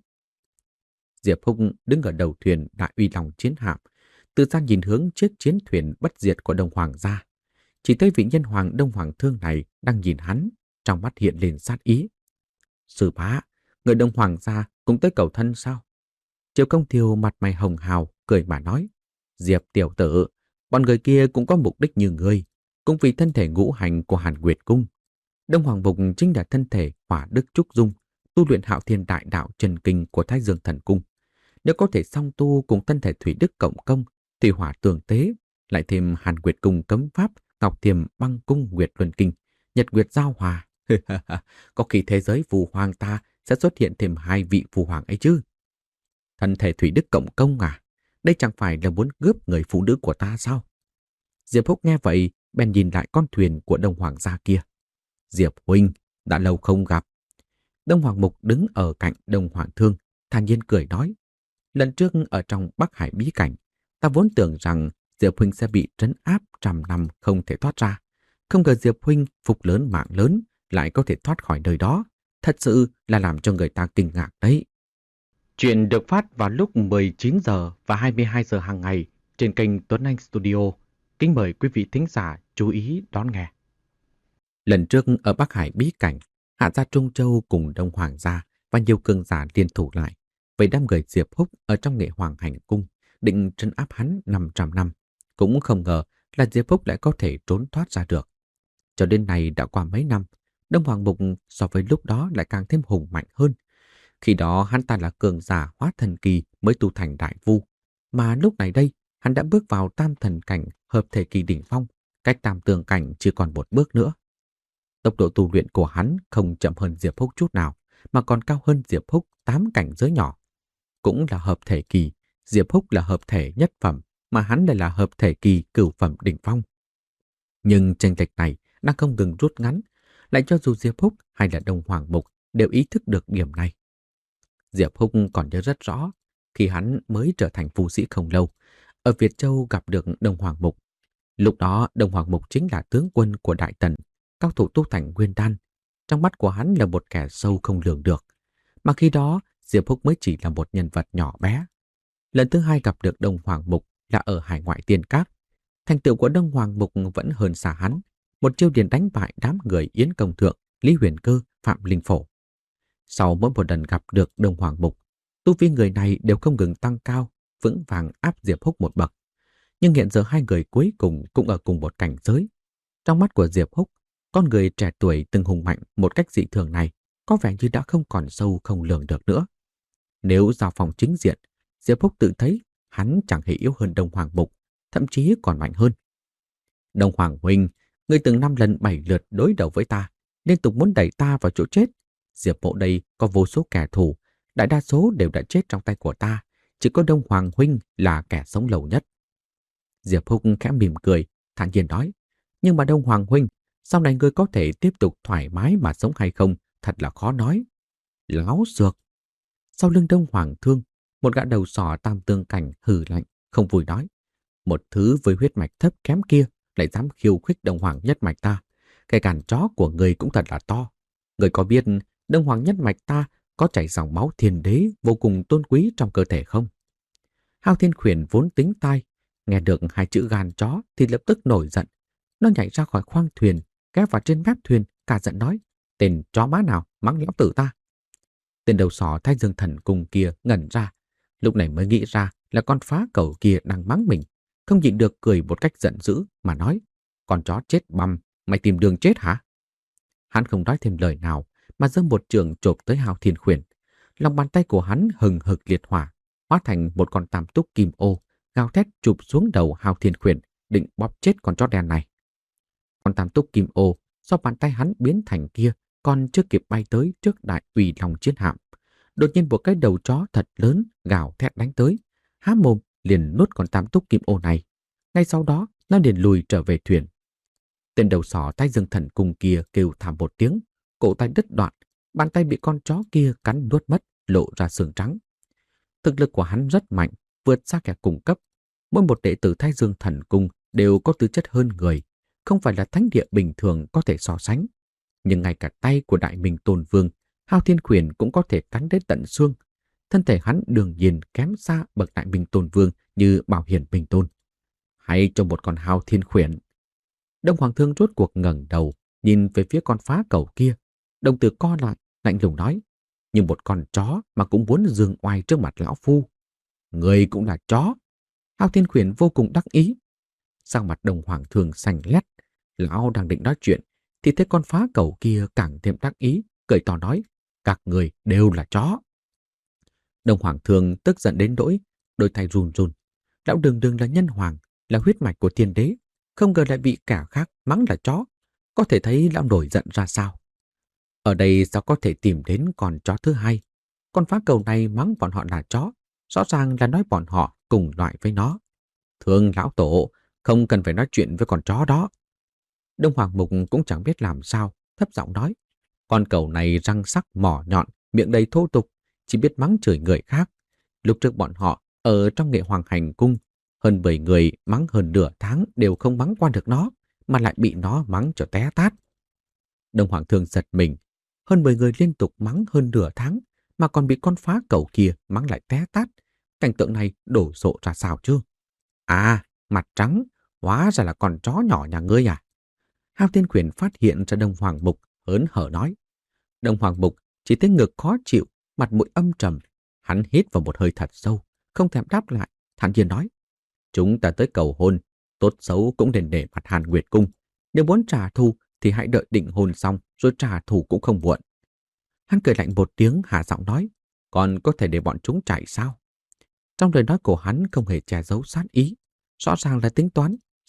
Diệp Húc đứng ở đầu thuyền đại uy long chiến hạm, từ xa nhìn hướng chiếc chiến thuyền bất diệt của Đông Hoàng gia. Chỉ thấy vị nhân hoàng Đông Hoàng Thương này đang nhìn hắn, trong mắt hiện lên sát ý. Sư bá, người Đông Hoàng gia cũng tới cầu thân sao? Triệu Công Thiều mặt mày hồng hào, cười mà nói, Diệp tiểu tử, bọn người kia cũng có mục đích như ngươi, cũng vì thân thể ngũ hành của Hàn Nguyệt Cung. Đông Hoàng Mục chính là thân thể hỏa đức trúc dung, tu luyện hạo thiên đại đạo trần kinh của Thái Dương Thần Cung. Nếu có thể song tu cùng thân thể thủy đức cộng công, thủy hỏa tường tế, lại thêm Hàn Nguyệt Cung cấm pháp, Ngọc Thiềm băng cung Nguyệt Luân Kinh, Nhật Nguyệt giao hòa, có khi thế giới phù hoàng ta sẽ xuất hiện thêm hai vị phù hoàng ấy chứ. Thân thể thủy đức cộng công à? Đây chẳng phải là muốn cướp người phụ nữ của ta sao? Diệp Húc nghe vậy, bèn nhìn lại con thuyền của Đông Hoàng gia kia. Diệp huynh, đã lâu không gặp. Đông Hoàng Mục đứng ở cạnh Đông Hoàng Thương, thản nhiên cười nói, lần trước ở trong Bắc Hải bí cảnh, ta vốn tưởng rằng Diệp huynh sẽ bị trấn áp trăm năm không thể thoát ra. Không ngờ Diệp huynh phục lớn mạng lớn lại có thể thoát khỏi nơi đó, thật sự là làm cho người ta kinh ngạc đấy. Chuyện được phát vào lúc mười chín giờ và hai mươi hai giờ hàng ngày trên kênh Tuấn Anh Studio. Kính mời quý vị thính giả chú ý đón nghe. Lần trước ở Bắc Hải bí cảnh, Hạ gia Trung Châu cùng Đông Hoàng gia và nhiều cường giả liên thủ lại với đám người Diệp Húc ở trong Nghệ Hoàng Hành Cung, định trấn áp hắn năm trăm năm. Cũng không ngờ là Diệp Húc lại có thể trốn thoát ra được. Cho đến nay đã qua mấy năm, Đông Hoàng Mục so với lúc đó lại càng thêm hùng mạnh hơn. Khi đó hắn ta là cường giả hóa thần kỳ mới tu thành đại vu, mà lúc này đây hắn đã bước vào tam thần cảnh hợp thể kỳ đỉnh phong, cách tam tường cảnh chỉ còn một bước nữa. Tốc độ tu luyện của hắn không chậm hơn Diệp Húc chút nào, mà còn cao hơn Diệp Húc tám cảnh giới nhỏ. Cũng là hợp thể kỳ, Diệp Húc là hợp thể nhất phẩm, mà hắn lại là hợp thể kỳ cửu phẩm đỉnh phong. Nhưng chênh lệch này đang không ngừng rút ngắn, lại cho dù Diệp Húc hay là Đông Hoàng Mục đều ý thức được điểm này. Diệp Húc còn nhớ rất rõ, khi hắn mới trở thành phu sĩ không lâu, ở Việt Châu gặp được Đông Hoàng Mục. Lúc đó Đông Hoàng Mục chính là tướng quân của Đại Tần, cao thủ tu thành nguyên đan. Trong mắt của hắn là một kẻ sâu không lường được. Mà khi đó, Diệp Húc mới chỉ là một nhân vật nhỏ bé. Lần thứ hai gặp được Đông Hoàng Mục là ở hải ngoại Tiên Cát. Thành tựu của Đông Hoàng Mục vẫn hơn xa hắn. Một chiêu liền đánh bại đám người Yến Công Thượng, Lý Huyền Cơ, Phạm Linh Phổ. Sau mỗi một lần gặp được Đông Hoàng Mục, tu vi người này đều không ngừng tăng cao, vững vàng áp Diệp Húc một bậc. Nhưng hiện giờ hai người cuối cùng cũng ở cùng một cảnh giới. Trong mắt của Diệp Húc, con người trẻ tuổi từng hùng mạnh một cách dị thường này có vẻ như đã không còn sâu không lường được nữa. Nếu giao phòng chính diện, Diệp Húc tự thấy hắn chẳng hề yếu hơn Đông Hoàng Mục, thậm chí còn mạnh hơn. Đông Hoàng huynh, ngươi từng năm lần bảy lượt đối đầu với ta, liên tục muốn đẩy ta vào chỗ chết. Diệp Mộ đây có vô số kẻ thù, đại đa số đều đã chết trong tay của ta, chỉ có Đông Hoàng huynh là kẻ sống lâu nhất. Diệp Húc khẽ mỉm cười, thản nhiên nói, nhưng mà Đông Hoàng huynh, sau này ngươi có thể tiếp tục thoải mái mà sống hay không, thật là khó nói. Láo xược. Sau lưng Đông Hoàng Thương, một gã đầu sỏ tam tương cảnh hừ lạnh, không vui nói, một thứ với huyết mạch thấp kém kia lại dám khiêu khích Đông Hoàng nhất mạch ta, cái càn chó của người cũng thật là to. Người có biết Đông Hoàng nhất mạch ta có chảy dòng máu thiên đế vô cùng tôn quý trong cơ thể không? Hao Thiên Khuyển vốn tính tai, nghe được hai chữ gan chó thì lập tức nổi giận. Nó nhảy ra khỏi khoang thuyền, kéo vào trên mép thuyền, cả giận nói, tên chó má nào mắng lão tử ta. Tên đầu sỏ Thái Dương Thần Cung kia ngẩn ra, lúc này mới nghĩ ra là con phá cẩu kia đang mắng mình, không nhịn được cười một cách giận dữ mà nói, con chó chết băm, mày tìm đường chết hả? Hắn không nói thêm lời nào mà giơ một trường chộp tới Hao Thiên Khuyển. Lòng bàn tay của hắn hừng hực liệt hỏa, hóa thành một con tam túc kim ô, gào thét chụp xuống đầu Hao Thiên Khuyển, định bóp chết con chó đen này. Con tam túc kim ô do bàn tay hắn biến thành kia, còn chưa kịp bay tới trước Đại Uy Long chiến hạm, đột nhiên một cái đầu chó thật lớn gào thét đánh tới, há mồm liền nuốt con tam túc kim ô này. Ngay sau đó nó liền lùi trở về thuyền. Tên đầu sỏ Thái Dương Thần Cung kia kêu thảm một tiếng, cổ tay đứt đoạn, bàn tay bị con chó kia cắn nuốt mất, lộ ra xương trắng. Thực lực của hắn rất mạnh, vượt xa kẻ cùng cấp. Mỗi một đệ tử Thái Dương Thần Cung đều có tư chất hơn người, không phải là thánh địa bình thường có thể so sánh. Nhưng ngay cả tay của Đại Minh Tôn Vương, Hao Thiên Khuyển cũng có thể cắn đến tận xương. Thân thể hắn đương nhiên kém xa bậc Đại Minh Tôn Vương như Bảo Hiển Minh Tôn. Hay cho một con Hao Thiên Khuyển. Đông Hoàng Thương rốt cuộc ngẩng đầu, nhìn về phía con phá cẩu kia. Đồng tử co lại, lạnh lùng nói, nhưng một con chó mà cũng muốn giương oai trước mặt lão phu. Người cũng là chó. Hao Thiên Khuyển vô cùng đắc ý. Sang mặt Đông Hoàng Thương xanh lét, lão đang định nói chuyện, thì thấy con phá cẩu kia càng thêm đắc ý, cười to nói, các người đều là chó. Đông Hoàng Thương tức giận đến nỗi đôi tay run run. Lão đường đường là nhân hoàng, là huyết mạch của thiên đế, không ngờ lại bị kẻ khác mắng là chó. Có thể thấy lão nổi giận ra sao. Ở đây sao có thể tìm đến con chó thứ hai? Con phá cẩu này mắng bọn họ là chó, rõ ràng là nói bọn họ cùng loại với nó. Thương lão tổ, không cần phải nói chuyện với con chó đó. Đông Hoàng Mục cũng chẳng biết làm sao, thấp giọng nói, con cẩu này răng sắc mỏ nhọn, miệng đầy thô tục, chỉ biết mắng chửi người khác. Lúc trước bọn họ ở trong Nghệ Hoàng Hành Cung, hơn mười người mắng hơn nửa tháng đều không mắng qua được nó, mà lại bị nó mắng cho té tát. Đông Hoàng Thương giật mình, hơn mười người liên tục mắng hơn nửa tháng, mà còn bị con phá cẩu kia mắng lại té tát. Cảnh tượng này đổ sộ ra sao chứ? À, mặt trắng, hóa ra là con chó nhỏ nhà ngươi à? Hao Thiên Khuyển phát hiện ra Đông Hoàng Mục, hớn hở nói. Đông Hoàng Mục chỉ thấy ngực khó chịu, mặt mũi âm trầm. Hắn hít vào một hơi thật sâu, không thèm đáp lại, thản nhiên nói. Chúng ta tới cầu hôn, tốt xấu cũng nên để mặt Hàn Nguyệt Cung. Nếu muốn trả thù thì hãy đợi định hôn xong rồi trả thù cũng không muộn. Hắn cười lạnh một tiếng, hạ giọng nói, còn có thể để bọn chúng chạy sao? Trong lời nói của hắn không hề che giấu sát ý, rõ ràng là tính toán,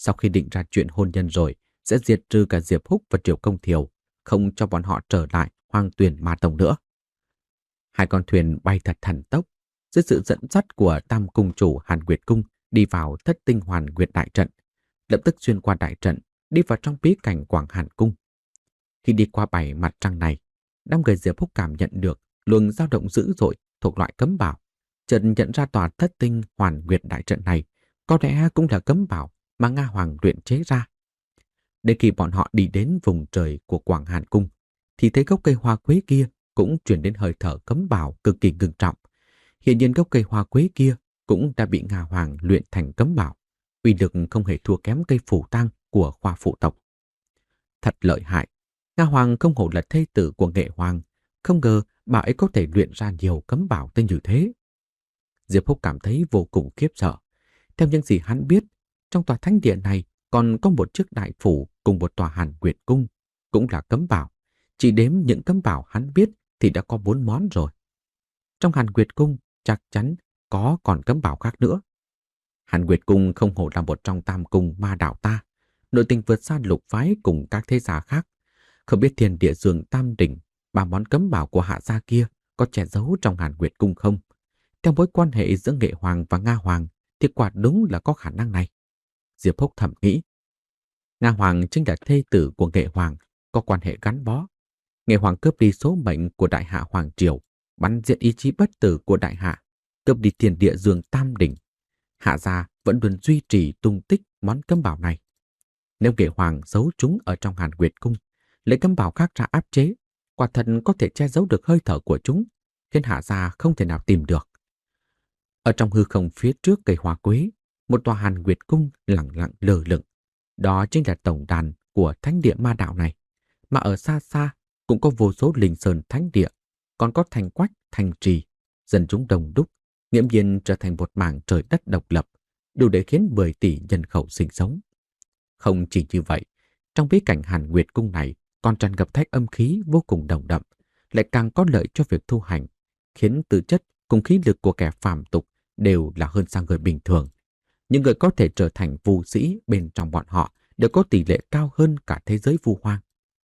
sau khi định ra chuyện hôn nhân rồi, sẽ diệt trừ cả Diệp Húc và Triệu Công Thiều, không cho bọn họ trở lại Hoang Tuyền Ma Tông nữa. Hai con thuyền bay thật thần tốc, dưới sự dẫn dắt của Tam Cung chủ Hàn Nguyệt Cung đi vào Thất Tinh Hoàn Nguyệt Đại Trận, lập tức xuyên qua đại trận, đi vào trong bí cảnh Quảng Hàn Cung. Khi đi qua bảy mặt trăng này, đám người Diệp Húc cảm nhận được luồng dao động dữ dội thuộc loại cấm bảo, chợt nhận ra tòa Thất Tinh Hoàn Nguyệt Đại Trận này có lẽ cũng là cấm bảo mà Nga Hoàng luyện chế ra. Đến khi bọn họ đi đến vùng trời của Quảng Hàn Cung, thì thấy gốc cây hoa quế kia cũng truyền đến hơi thở cấm bảo cực kỳ ngưng trọng. Hiện nhiên gốc cây hoa quế kia cũng đã bị Nga Hoàng luyện thành cấm bảo, uy lực không hề thua kém cây phủ tang của khoa phụ tộc. Thật lợi hại, Nga Hoàng không hổ là thê tử của Nghệ Hoàng, không ngờ bà ấy có thể luyện ra nhiều cấm bảo tới như thế. Diệp Húc cảm thấy vô cùng khiếp sợ. Theo những gì hắn biết, trong tòa thánh địa này còn có một chiếc đại phủ cùng một tòa Hàn Nguyệt Cung, cũng là cấm bảo. Chỉ đếm những cấm bảo hắn biết thì đã có bốn món rồi. Trong Hàn Nguyệt Cung chắc chắn có còn cấm bảo khác nữa. Hàn Nguyệt Cung không hổ là một trong tam cung ma đạo ta, nội tình vượt xa lục phái cùng các thế gia khác. Không biết Thiên Địa Dương Tam Đỉnh, ba món cấm bảo của hạ gia kia có che giấu trong Hàn Nguyệt Cung không? Theo mối quan hệ giữa Nghệ Hoàng và Nga Hoàng thì quả đúng là có khả năng này. Diệp Húc thầm nghĩ. Nga Hoàng chính là thê tử của Nghệ Hoàng, có quan hệ gắn bó. Nghệ Hoàng cướp đi số mệnh của Đại Hạ Hoàng Triều, bắn diệt ý chí bất tử của Đại Hạ, cướp đi Thiên Địa Dương Tam Đỉnh. Hạ gia vẫn luôn duy trì tung tích món cấm bảo này. Nếu Nghệ Hoàng giấu chúng ở trong Hàn Nguyệt Cung, lấy cấm bảo khác ra áp chế, quả thật có thể che giấu được hơi thở của chúng, khiến Hạ gia không thể nào tìm được. Ở trong hư không phía trước cây hoa quế, một tòa Hàn Nguyệt Cung lặng lặng lơ lửng. Đó chính là tổng đàn của thánh địa ma đạo này. Mà ở xa xa cũng có vô số linh sơn thánh địa, còn có thành quách, thành trì, dân chúng đông đúc, nghiễm nhiên trở thành một mảng trời đất độc lập, đủ để khiến mười tỷ nhân khẩu sinh sống. Không chỉ như vậy, trong bí cảnh Hàn Nguyệt Cung này còn tràn ngập thách âm khí vô cùng nồng đậm, lại càng có lợi cho việc tu hành, khiến tư chất cùng khí lực của kẻ phàm tục đều là hơn xa người bình thường. Những người có thể trở thành vu sĩ bên trong bọn họ đều có tỷ lệ cao hơn cả thế giới vu hoang.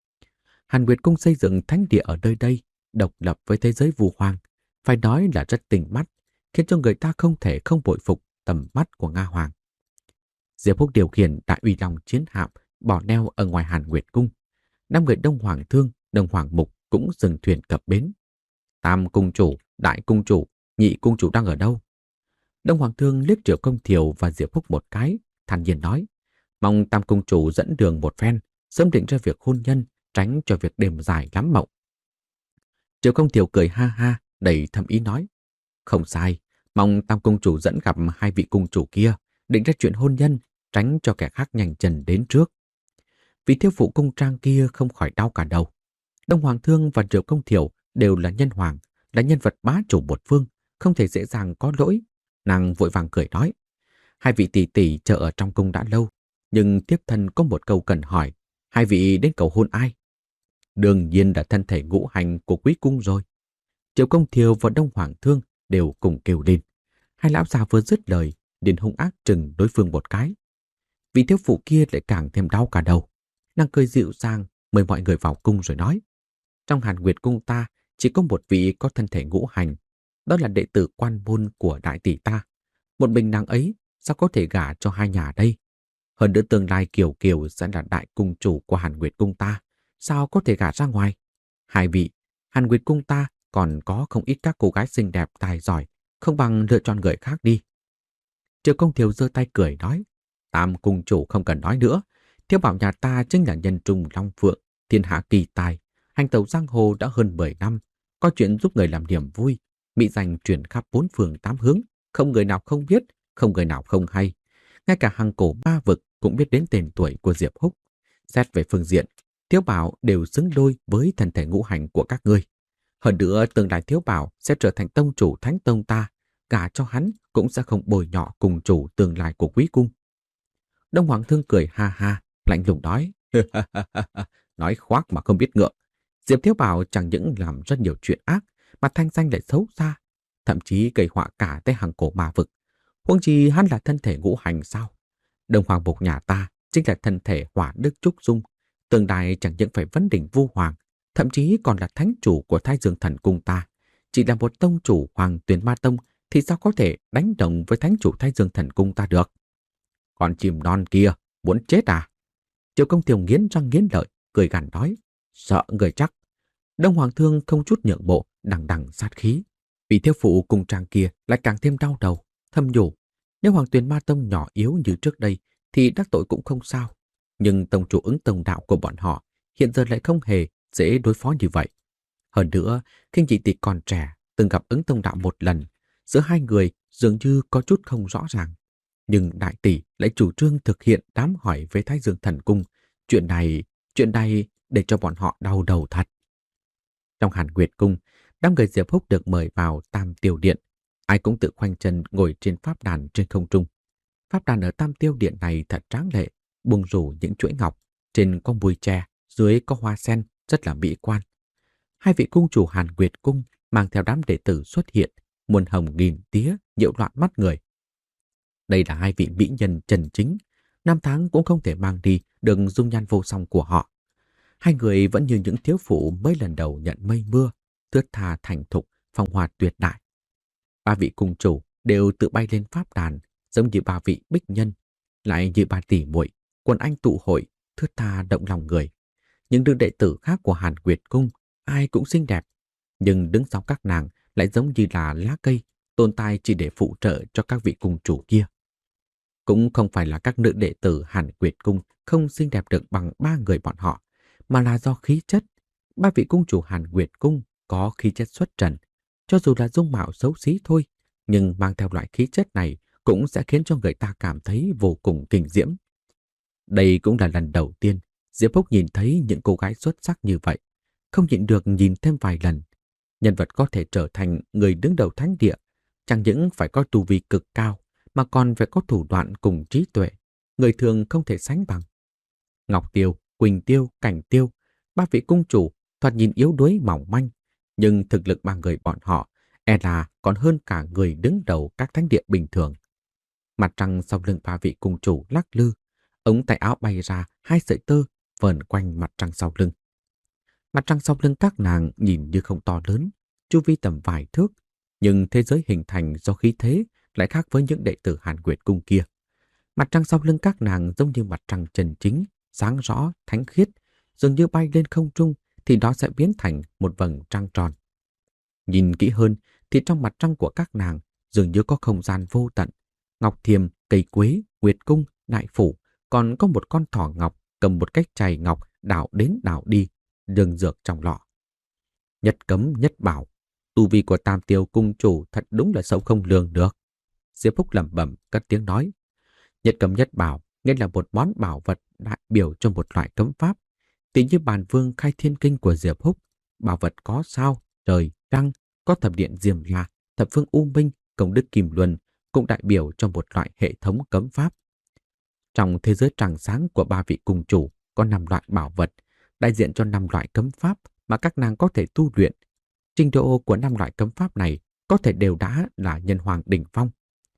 Hàn Nguyệt Cung xây dựng thánh địa ở nơi đây, độc lập với thế giới vu hoang, phải nói là rất tinh mắt, khiến cho người ta không thể không bội phục tầm mắt của Nga Hoàng. Diệp Húc điều khiển Đại Uy Long chiến hạm bỏ neo ở ngoài Hàn Nguyệt Cung. Năm người Đông Hoàng Thương, Đông Hoàng Mục cũng dừng thuyền cập bến. Tam cung chủ, Đại cung chủ, Nhị cung chủ đang ở đâu? Đông Hoàng Thương liếc Triệu Công Thiều và Diệp Húc một cái, thản nhiên nói: mong Tam cung chủ dẫn đường một phen, sớm định ra việc hôn nhân, tránh cho việc đêm dài lắm mộng. Triệu Công Thiều cười ha ha, đầy thâm ý nói: không sai, mong Tam cung chủ dẫn gặp hai vị cung chủ kia, định ra chuyện hôn nhân, tránh cho kẻ khác nhanh chân đến trước. Vị thiếu phụ cung trang kia không khỏi đau cả đầu. Đông Hoàng Thương và Triệu Công Thiều đều là nhân hoàng, là nhân vật bá chủ một phương, không thể dễ dàng có lỗi. Nàng vội vàng cười nói: hai vị tỷ tỷ chờ ở trong cung đã lâu, nhưng tiếp thân có một câu cần hỏi, hai vị đến cầu hôn ai? Đương nhiên là thân thể ngũ hành của quý cung rồi. Triệu Công Thiều và Đông Hoàng Thương đều cùng kêu lên. Hai lão già vừa dứt lời, liền hung ác trừng đối phương một cái. Vị thiếu phụ kia lại càng thêm đau cả đầu. Nàng cười dịu dàng mời mọi người vào cung rồi nói: trong Hàn Nguyệt Cung ta chỉ có một vị có thân thể ngũ hành, đó là đệ tử quan môn của đại tỷ ta. Một mình nàng ấy sao có thể gả cho hai nhà đây? Hơn nữa tương lai Kiều Kiều sẽ là đại cung chủ của Hàn Nguyệt Cung ta, sao có thể gả ra ngoài? Hai vị, Hàn Nguyệt Cung ta còn có không ít các cô gái xinh đẹp tài giỏi, không bằng lựa chọn người khác đi. Triệu Công Thiều giơ tay cười nói: Tam cung chủ không cần nói nữa, thiếu bảo nhà ta chính là nhân trung long phượng, thiên hạ kỳ tài, hành tẩu giang hồ đã hơn mười năm, có chuyện giúp người làm niềm vui, mỹ danh truyền khắp bốn phương tám hướng, không người nào không biết, không người nào không hay. Ngay cả hàng cổ ma vực cũng biết đến tên tuổi của Diệp Húc. Xét về phương diện, Thiếu Bảo đều xứng đôi với thân thể ngũ hành của các ngươi. Hơn nữa, tương lai Thiếu Bảo sẽ trở thành tông chủ Thánh Tông ta, gả cho hắn cũng sẽ không bồi nhọ cùng chủ tương lai của quý cung. Đông Hoàng Thương cười ha ha, lạnh lùng nói: nói khoác mà không biết ngượng. Diệp Thiếu Bảo chẳng những làm rất nhiều chuyện ác, mà thanh danh lại xấu xa, thậm chí gây họa cả tới hàng cổ ma vực. Huống chi hắn là thân thể ngũ hành sao? Đông Hoàng Mục nhà ta chính là thân thể hỏa đức trúc dung, tương lai chẳng những phải vấn đỉnh vu hoàng, thậm chí còn là thánh chủ của Thái Dương Thần Cung ta. Chỉ là một tông chủ Hoàng Tuyền Ma Tông thì sao có thể đánh đồng với thánh chủ Thái Dương Thần Cung ta được? Con chim non kia, muốn chết à? Triệu Công Thiều nghiến răng nghiến lợi, cười gằn nói, sợ người chắc. Đông Hoàng Thương không chút nhượng bộ, đằng đằng sát khí. Vị thiếu phụ cùng chàng kia lại càng thêm đau đầu, thầm nhủ. Nếu Hoàng Tuyền Ma Tông nhỏ yếu như trước đây thì đắc tội cũng không sao. Nhưng tông chủ ứng tông đạo của bọn họ hiện giờ lại không hề dễ đối phó như vậy. Hơn nữa, Khinh Nhị Tỷ còn trẻ, từng gặp ứng tông đạo một lần. Giữa hai người dường như có chút không rõ ràng. Nhưng đại tỷ lại chủ trương thực hiện đám hỏi với Thái Dương Thần Cung. Chuyện này, chuyện này để cho bọn họ đau đầu thật. Trong Hàn Nguyệt Cung, đám người Diệp Húc được mời vào Tam Tiêu Điện. Ai cũng tự khoanh chân ngồi trên pháp đàn trên không trung. Pháp đàn ở Tam Tiêu Điện này thật tráng lệ, buông rủ những chuỗi ngọc, trên có bùi tre, dưới có hoa sen, rất là mỹ quan. Hai vị cung chủ Hàn Nguyệt Cung mang theo đám đệ tử xuất hiện, muôn hồng nghìn tía, nhiễu loạn mắt người. Đây là hai vị mỹ nhân trần chính, năm tháng cũng không thể mang đi được dung nhan vô song của họ. Hai người vẫn như những thiếu phụ mới lần đầu nhận mây mưa, thướt tha thành thục, phong hoa tuyệt đại. Ba vị cung chủ đều tự bay lên pháp đàn, giống như ba vị bích nhân, lại như ba tỷ muội, quần anh tụ hội, thướt tha động lòng người. Những đứa đệ tử khác của Hàn Nguyệt Cung, ai cũng xinh đẹp, nhưng đứng sau các nàng lại giống như là lá cây, tồn tại chỉ để phụ trợ cho các vị cung chủ kia. Cũng không phải là các nữ đệ tử Hàn Nguyệt Cung không xinh đẹp được bằng ba người bọn họ, mà là do khí chất. Ba vị cung chủ Hàn Nguyệt Cung có khí chất xuất trần, cho dù là dung mạo xấu xí thôi, nhưng mang theo loại khí chất này cũng sẽ khiến cho người ta cảm thấy vô cùng kinh diễm. Đây cũng là lần đầu tiên Diệp Húc nhìn thấy những cô gái xuất sắc như vậy, không nhịn được nhìn thêm vài lần. Nhân vật có thể trở thành người đứng đầu thánh địa, chẳng những phải có tu vi cực cao, mà còn phải có thủ đoạn cùng trí tuệ, người thường không thể sánh bằng. Ngọc Tiêu, Quỳnh Tiêu, Cảnh Tiêu, ba vị cung chủ thoạt nhìn yếu đuối mỏng manh, nhưng thực lực ba người bọn họ e là còn hơn cả người đứng đầu các thánh địa bình thường. Mặt trăng sau lưng ba vị cung chủ lắc lư, ống tay áo bay ra hai sợi tơ vờn quanh mặt trăng sau lưng. Mặt trăng sau lưng các nàng nhìn như không to lớn, chu vi tầm vài thước, nhưng thế giới hình thành do khí thế lại khác với những đệ tử Hàn Nguyệt Cung kia. Mặt trăng sau lưng các nàng giống như mặt trăng chân chính, sáng rõ, thánh khiết, dường như bay lên không trung thì đó sẽ biến thành một vầng trăng tròn. Nhìn kỹ hơn thì trong mặt trăng của các nàng dường như có không gian vô tận. Ngọc Thiềm, cây quế, nguyệt cung, đại phủ, còn có một con thỏ ngọc cầm một cách chày ngọc đảo đến đảo đi, đường dược trong lọ. Nhất cấm nhất bảo, tu vi của Tam Tiêu cung chủ thật đúng là sâu không lường được. Diệp Phúc lẩm bẩm cất tiếng nói. Nhất cấm nhất bảo nghĩa là một món bảo vật đại biểu cho một loại cấm pháp. Tỷ như Bàn Vương Khai Thiên Kinh của Diệp Húc, bảo vật có sao, trời, trăng, có thập điện Diêm La, thập phương U Minh, công đức Kim Luân cũng đại biểu cho một loại hệ thống cấm pháp. Trong thế giới tràng sáng của ba vị cung chủ có năm loại bảo vật, đại diện cho năm loại cấm pháp mà các nàng có thể tu luyện. Trình độ của năm loại cấm pháp này có thể đều đã là nhân hoàng đỉnh phong.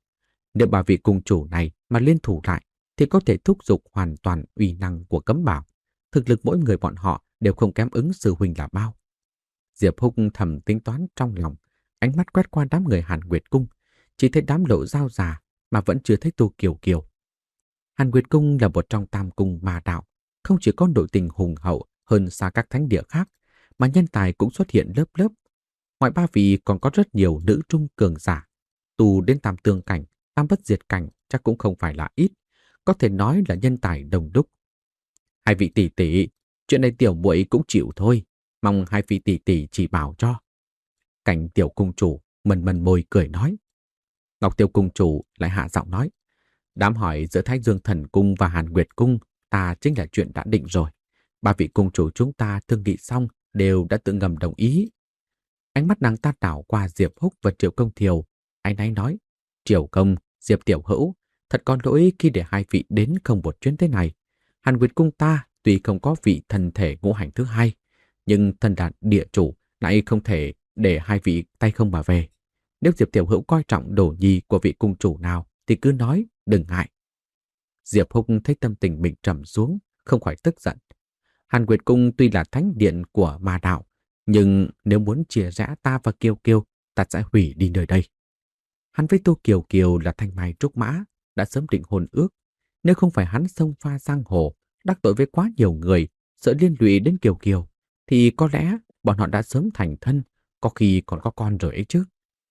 Nếu ba vị cung chủ này mà liên thủ lại thì có thể thúc giục hoàn toàn uy năng của cấm bảo. Thực lực mỗi người bọn họ đều không kém ứng sư huynh là bao. Diệp Húc thầm tính toán trong lòng, ánh mắt quét qua đám người Hàn Nguyệt Cung, chỉ thấy đám lộ dao già mà vẫn chưa thấy Tô Kiều Kiều. Hàn Nguyệt Cung là một trong tam cung ma đạo, không chỉ có nội tình hùng hậu hơn xa các thánh địa khác, mà nhân tài cũng xuất hiện lớp lớp. Ngoài ba vị còn có rất nhiều nữ trung cường giả, tu đến tam tương cảnh, tam bất diệt cảnh chắc cũng không phải là ít, có thể nói là nhân tài đồng đúc. Hai vị tỷ tỷ, chuyện này tiểu muội cũng chịu thôi, mong hai vị tỷ tỷ chỉ bảo cho. Cảnh tiểu cung chủ mần mần môi cười nói. Ngọc Tiêu cung chủ lại hạ giọng nói, đám hỏi giữa Thái Dương Thần Cung và Hàn Nguyệt Cung ta chính là chuyện đã định rồi. Ba vị cung chủ chúng ta thương nghị xong đều đã tự ngầm đồng ý. Ánh mắt nàng ta đảo qua Diệp Húc và Triệu Công Thiều, anh ấy nói, Triều Công, Diệp Tiểu Hữu, thật có lỗi khi để hai vị đến không một chuyến thế này. Hàn Nguyệt Cung ta tuy không có vị thần thể ngũ hành thứ hai, nhưng thần đạt địa chủ lại không thể để hai vị tay không mà về. Nếu Diệp Tiểu Hữu coi trọng đồ nhi của vị cung chủ nào thì cứ nói, đừng ngại. Diệp Húc thấy tâm tình mình trầm xuống, không khỏi tức giận. Hàn Nguyệt Cung tuy là thánh điện của ma đạo, nhưng nếu muốn chia rẽ ta và Kiều Kiều, ta sẽ hủy đi nơi đây. Hắn với Tô Kiều Kiều là thanh mai trúc mã, đã sớm định hôn ước. Nếu không phải hắn xông pha giang hồ, đắc tội với quá nhiều người, sợ liên lụy đến Kiều Kiều, thì có lẽ bọn họ đã sớm thành thân, có khi còn có con rồi ấy chứ.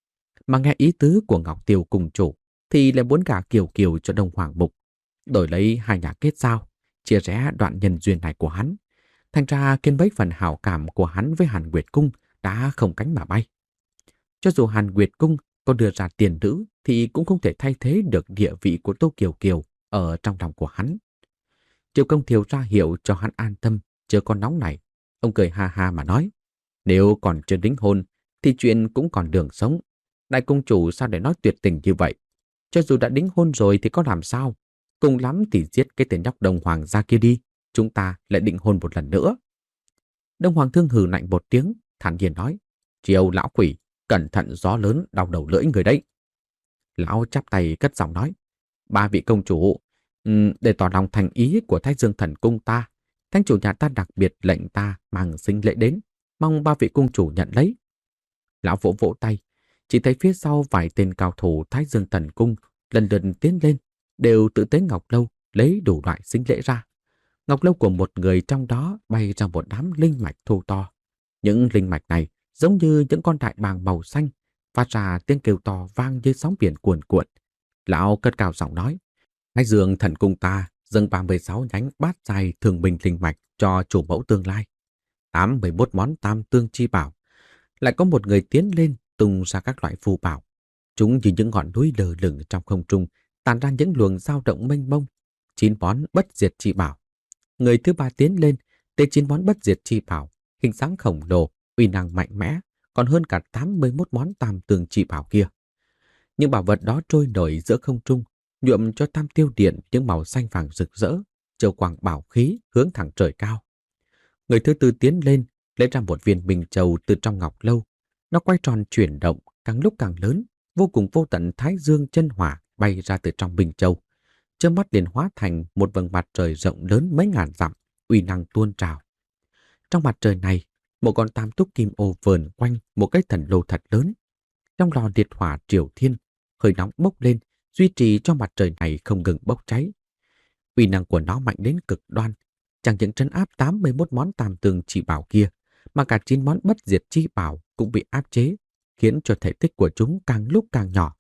Mà nghe ý tứ của Ngọc Tiêu cùng chủ, thì lại muốn gả Kiều Kiều cho Đông Hoàng Mục, đổi lấy hai nhà kết giao, chia rẽ đoạn nhân duyên này của hắn. Thành ra khiến mấy phần hảo cảm của hắn với Hàn Nguyệt Cung đã không cánh mà bay. Cho dù Hàn Nguyệt Cung có đưa ra tiền nữ thì cũng không thể thay thế được địa vị của Tô Kiều Kiều ở trong lòng của hắn. Triệu Công Thiều ra hiệu cho hắn an tâm, chưa có nóng này. Ông cười ha ha mà nói, nếu còn chưa đính hôn thì chuyện cũng còn đường sống. Đại công chủ sao để nói tuyệt tình như vậy? Cho dù đã đính hôn rồi thì có làm sao? Cùng lắm thì giết cái tên nhóc Đông Hoàng ra kia đi, chúng ta lại định hôn một lần nữa. Đông Hoàng Thương hừ lạnh một tiếng, thản nhiên nói, Triều lão quỷ, cẩn thận gió lớn đau đầu lưỡi người đấy. Lão chắp tay cất giọng nói, ba vị công chủ, um, để tỏ lòng thành ý của Thái Dương Thần Cung ta, thánh chủ nhà ta đặc biệt lệnh ta mang sinh lễ đến, mong ba vị cung chủ nhận lấy. Lão vỗ vỗ tay, chỉ thấy phía sau vài tên cao thủ Thái Dương Thần Cung lần lượt tiến lên, đều tự tế ngọc lâu lấy đủ loại sinh lễ ra. Ngọc lâu của một người trong đó bay ra một đám linh mạch thô to. Những linh mạch này giống như những con đại bàng màu xanh, phát ra tiếng kêu to vang như sóng biển cuồn cuộn. Lão cất cao giọng nói, Thái Dương Thần Cung ta dâng ba mươi sáu nhánh bát dài thường bình linh mạch cho chủ mẫu tương lai. tám mươi mốt món tam tương chi bảo. Lại có một người tiến lên tung ra các loại phù bảo. Chúng như những ngọn núi lờ lửng trong không trung, tàn ra những luồng dao động mênh mông. Chín món bất diệt chi bảo. Người thứ ba tiến lên, tế chín món bất diệt chi bảo, hình dáng khổng lồ, uy năng mạnh mẽ, còn hơn cả tám mươi mốt món tam tương chi bảo kia. Những bảo vật đó trôi nổi giữa không trung, nhuộm cho tam tiêu điện những màu xanh vàng rực rỡ, châu quang bảo khí hướng thẳng trời cao. Người thứ tư tiến lên, lấy ra một viên minh châu từ trong ngọc lâu. Nó quay tròn chuyển động, càng lúc càng lớn, vô cùng vô tận thái dương chân hỏa bay ra từ trong minh châu. Chớp mắt liền hóa thành một vầng mặt trời rộng lớn mấy ngàn dặm, uy năng tuôn trào. Trong mặt trời này, một con tam túc kim ô vờn quanh một cái thần lô thật lớn. Trong lò liệt hỏa triều thiên, hơi nóng bốc lên, duy trì cho mặt trời này không ngừng bốc cháy. Uy năng của nó mạnh đến cực đoan, chẳng những trấn áp tám mươi mốt món tam tương chi bảo kia, mà cả chín món bất diệt chi bảo cũng bị áp chế, khiến cho thể tích của chúng càng lúc càng nhỏ.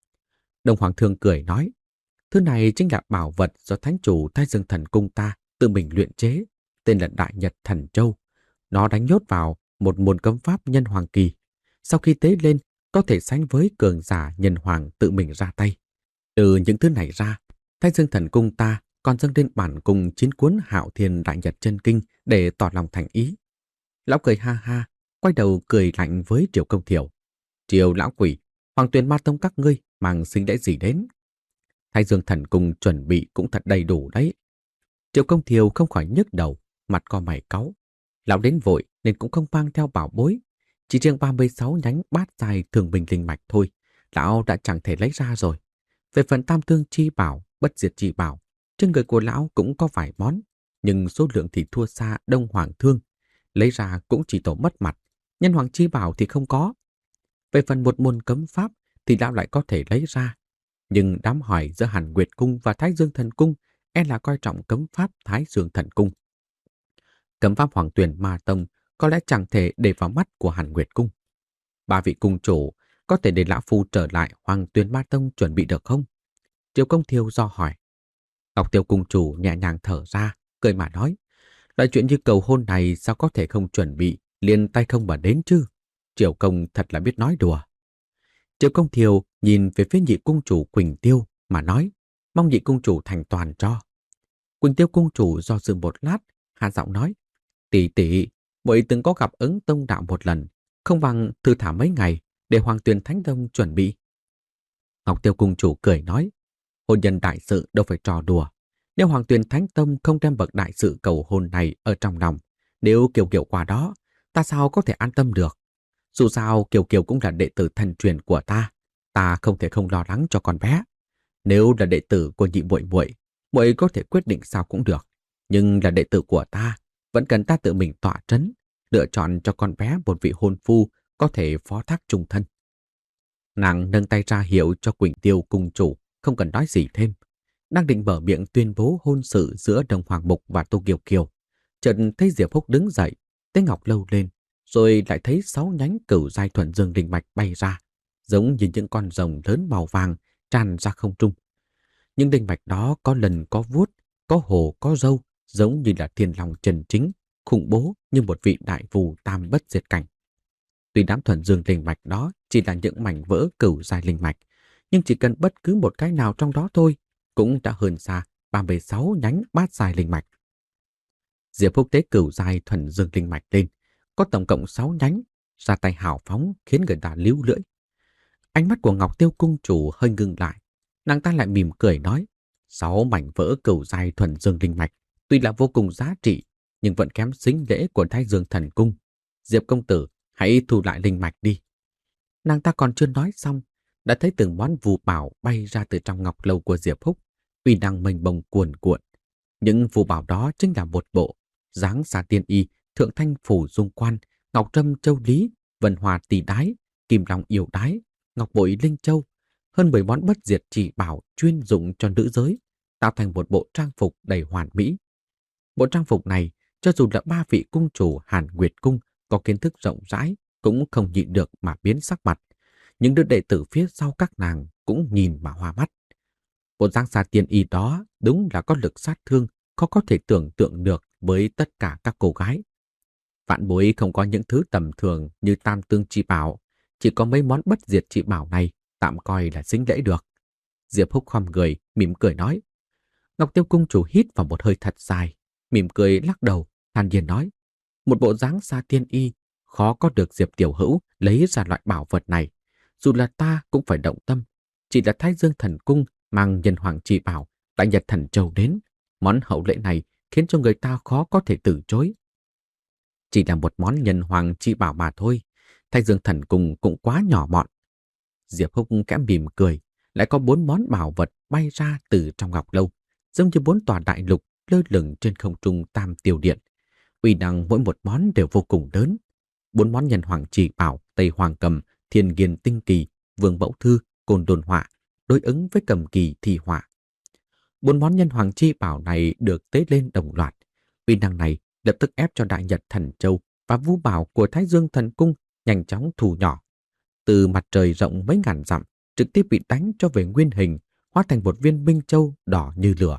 Đông Hoàng Thương cười nói, thứ này chính là bảo vật do thánh chủ Thái Dương Thần Cung ta tự mình luyện chế, tên là Đại Nhật Thần Châu. Nó đánh nhốt vào một môn cấm pháp nhân hoàng kỳ. Sau khi tế lên, có thể sánh với cường giả nhân hoàng tự mình ra tay. Từ những thứ này ra, Thái Dương Thần Cung ta còn dâng lên bản cùng chín cuốn Hạo Thiên Đại Nhật Chân Kinh để tỏ lòng thành ý. Lão cười ha ha, quay đầu cười lạnh với Triệu Công Thiểu. Triều lão quỷ, Hoàng Tuyền Ma Tông các ngươi mang sinh lễ gì đến? Thái Dương Thần Cung chuẩn bị cũng thật đầy đủ đấy. Triệu Công Thiều không khỏi nhức đầu, mặt co mày cáu. Lão đến vội nên cũng không mang theo bảo bối. Chỉ riêng ba mươi sáu nhánh bát dài thường bình linh mạch thôi, lão đã chẳng thể lấy ra rồi. Về phần tam tương chi bảo, bất diệt chi bảo, trên người của lão cũng có vài món, nhưng số lượng thì thua xa Đông Hoàng Thương. Lấy ra cũng chỉ tổ mất mặt, nhân hoàng chi bảo thì không có. Về phần một môn cấm pháp thì lão lại có thể lấy ra. Nhưng đám hỏi giữa Hàn Nguyệt Cung và Thái Dương Thần Cung e là coi trọng cấm pháp Thái Dương Thần Cung. Cấm pháp Hoàng Tuyền Ma Tông có lẽ chẳng thể để vào mắt của Hàn Nguyệt Cung. Ba vị cung chủ có thể để lão phu trở lại Hoàng Tuyền Ma Tông chuẩn bị được không? Triệu Công Thiêu do hỏi. Ngọc Tiêu cung chủ nhẹ nhàng thở ra, cười mà nói, loại chuyện như cầu hôn này sao có thể không chuẩn bị, liền tay không mà đến chứ? Triệu Công thật là biết nói đùa. Triệu Công Thiều nhìn về phía nhị cung chủ Quỳnh Tiêu mà nói, mong nhị cung chủ thành toàn cho. Quỳnh Tiêu cung chủ do dự một lát, hạ giọng nói, tỷ tỷ, muội từng có gặp ứng tông đạo một lần, không bằng thư thả mấy ngày để Hoàng Tuyền Thánh Tông chuẩn bị. Ngọc Tiêu cung chủ cười nói, hôn nhân đại sự đâu phải trò đùa. Nếu Hoàng Tuyền Thánh Tông không đem bậc đại sự cầu hôn này ở trong lòng, nếu Kiều Kiều qua đó, ta sao có thể an tâm được? Dù sao Kiều Kiều cũng là đệ tử thân truyền của ta, ta không thể không lo lắng cho con bé. Nếu là đệ tử của nhị muội muội, muội có thể quyết định sao cũng được. Nhưng là đệ tử của ta, vẫn cần ta tự mình tọa trấn, lựa chọn cho con bé một vị hôn phu có thể phó thác chung thân. Nàng nâng tay ra hiệu cho Quỳnh Tiêu cung chủ, không cần nói gì thêm. Đang định mở miệng tuyên bố hôn sự giữa Đồng Hoàng Mục và Tô Kiều Kiều, chợt thấy Diệp Húc đứng dậy, tay ngọc lâu lên, rồi lại thấy sáu nhánh cửu giai thuần dương linh mạch bay ra, giống như những con rồng lớn màu vàng tràn ra không trung. Những linh mạch đó có lần có vuốt, có hồ có râu, giống như là thiên long chân chính, khủng bố như một vị đại vù tam bất diệt cảnh. Tuy đám thuần dương linh mạch đó chỉ là những mảnh vỡ cửu giai linh mạch, nhưng chỉ cần bất cứ một cái nào trong đó thôi cũng đã hơn xa ba mươi sáu nhánh bát giai linh mạch. Diệp Húc tế cửu giai thuần dương linh mạch lên, có tổng cộng sáu nhánh, ra tay hào phóng khiến người ta líu lưỡi. Ánh mắt của Ngọc Tiêu cung chủ hơi ngưng lại, nàng ta lại mỉm cười nói: sáu mảnh vỡ cửu giai thuần dương linh mạch tuy là vô cùng giá trị, nhưng vẫn kém sính lễ của Thái Dương Thần Cung. Diệp công tử, hãy thu lại linh mạch đi. Nàng ta còn chưa nói xong, đã thấy từng món phù bảo bay ra từ trong ngọc lâu của Diệp Húc, uy năng mênh mông cuồn cuộn. Những phù bảo đó chính là một bộ Giáng Sa Tiên Y, Thượng Thanh Phủ Dung Quan, Ngọc Trâm Châu Lý, Vân Hòa Tỷ Đái, Kim Long Yêu Đái, Ngọc Bội Linh Châu, hơn mười món bất diệt chỉ bảo chuyên dụng cho nữ giới, tạo thành một bộ trang phục đầy hoàn mỹ. Bộ trang phục này, cho dù là ba vị cung chủ Hàn Nguyệt Cung có kiến thức rộng rãi, cũng không nhịn được mà biến sắc mặt. Những đứa đệ tử phía sau các nàng cũng nhìn mà hoa mắt. Bộ Giáng Sa Tiên Y đó đúng là có lực sát thương khó có thể tưởng tượng được với tất cả các cô gái. Vạn bối không có những thứ tầm thường như tam tương chi bảo, chỉ có mấy món bất diệt chi bảo này tạm coi là xính lễ được. Diệp Húc khom người, mỉm cười nói. Ngọc Tiêu cung chủ hít vào một hơi thật dài, mỉm cười lắc đầu, thản nhiên nói: một bộ Giáng Sa Tiên Y khó có được Diệp tiểu hữu lấy ra loại bảo vật này, dù là ta cũng phải động tâm. Chỉ là Thái Dương Thần Cung mang nhân hoàng chi bảo Đại Nhật Thần Châu đến, món hậu lễ này khiến cho người ta khó có thể từ chối. Chỉ là một món nhân hoàng chi bảo mà thôi, Thái Dương Thần Cung cũng quá nhỏ mọn. Diệp Húc kẽ mỉm cười, lại có bốn món bảo vật bay ra từ trong ngọc lâu, giống như bốn tòa đại lục lơ lửng trên không trung tam tiêu điện. Uy năng mỗi một món đều vô cùng lớn. Bốn món nhân hoàng chỉ bảo Tây Hoàng Cầm, Thiên Nghiên Tinh Kỳ, Vương Mẫu Thư, Côn Đồn Họa đối ứng với Cầm Kỳ Thi Họa. Bốn món nhân hoàng chi bảo này được tế lên đồng loạt. Uy năng này lập tức ép cho Đại Nhật Thần Châu và vũ bảo của Thái Dương Thần Cung nhanh chóng thu nhỏ. Từ mặt trời rộng mấy ngàn dặm, trực tiếp bị đánh cho về nguyên hình, hóa thành một viên minh châu đỏ như lửa.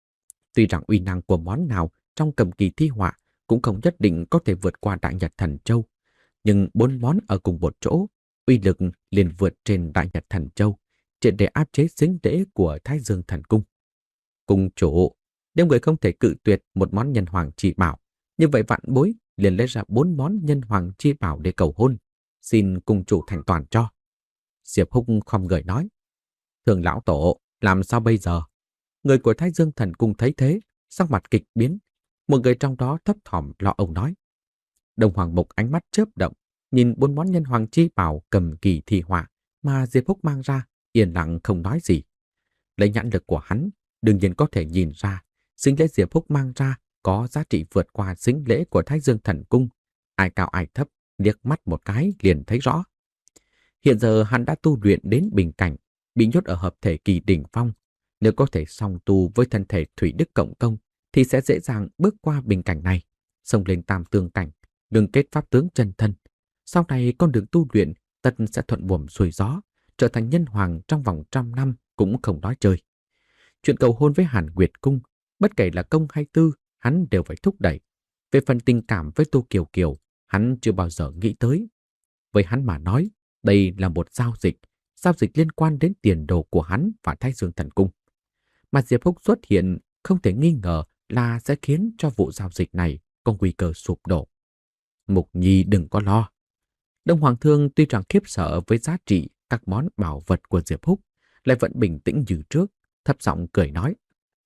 Tuy rằng uy năng của món nào trong Cầm Kỳ Thi Họa cũng không nhất định có thể vượt qua Đại Nhật Thần Châu, nhưng bốn món ở cùng một chỗ, uy lực liền vượt trên Đại Nhật Thần Châu, triệt để áp chế xính lễ của Thái Dương Thần Cung. Cung chủ, nếu người không thể cự tuyệt một món nhân hoàng chi bảo, như vậy vạn bối liền lấy ra bốn món nhân hoàng chi bảo để cầu hôn, xin cung chủ thành toàn cho. Diệp Húc khom người nói. Thường lão tổ, làm sao bây giờ? Người của Thái Dương Thần Cung thấy thế, sắc mặt kịch biến. Một người trong đó thấp thỏm lo âu nói. Đông Hoàng Mục ánh mắt chớp động, nhìn bốn món nhân hoàng chi bảo Cầm Kỳ Thi Họa mà Diệp Húc mang ra, yên lặng không nói gì. Lấy nhãn lực của hắn, đương nhiên có thể nhìn ra, xính lễ Diệp Húc mang ra có giá trị vượt qua xính lễ của Thái Dương Thần Cung. Ai cao ai thấp, liếc mắt một cái liền thấy rõ. Hiện giờ hắn đã tu luyện đến bình cảnh, bị nhốt ở hợp thể kỳ đỉnh phong. Nếu có thể song tu với thân thể Thủy Đức Cộng Công, thì sẽ dễ dàng bước qua bình cảnh này, xông lên tam tương cảnh, ngừng kết pháp tướng chân thân. Sau này con đường tu luyện tất sẽ thuận buồm xuôi gió, trở thành nhân hoàng trong vòng trăm năm cũng không nói chơi. Chuyện cầu hôn với Hàn Nguyệt Cung, bất kể là công hay tư, hắn đều phải thúc đẩy. Về phần tình cảm với Tô Kiều Kiều, hắn chưa bao giờ nghĩ tới. Với hắn mà nói, đây là một giao dịch, giao dịch liên quan đến tiền đồ của hắn và Thái Dương Thần Cung. Mà Diệp Húc xuất hiện không thể nghi ngờ là sẽ khiến cho vụ giao dịch này có nguy cơ sụp đổ. Mục Nhi đừng có lo. Đông Hoàng Thương tuy rằng khiếp sợ với giá trị các món bảo vật của Diệp Húc, lại vẫn bình tĩnh như trước, thấp giọng cười nói.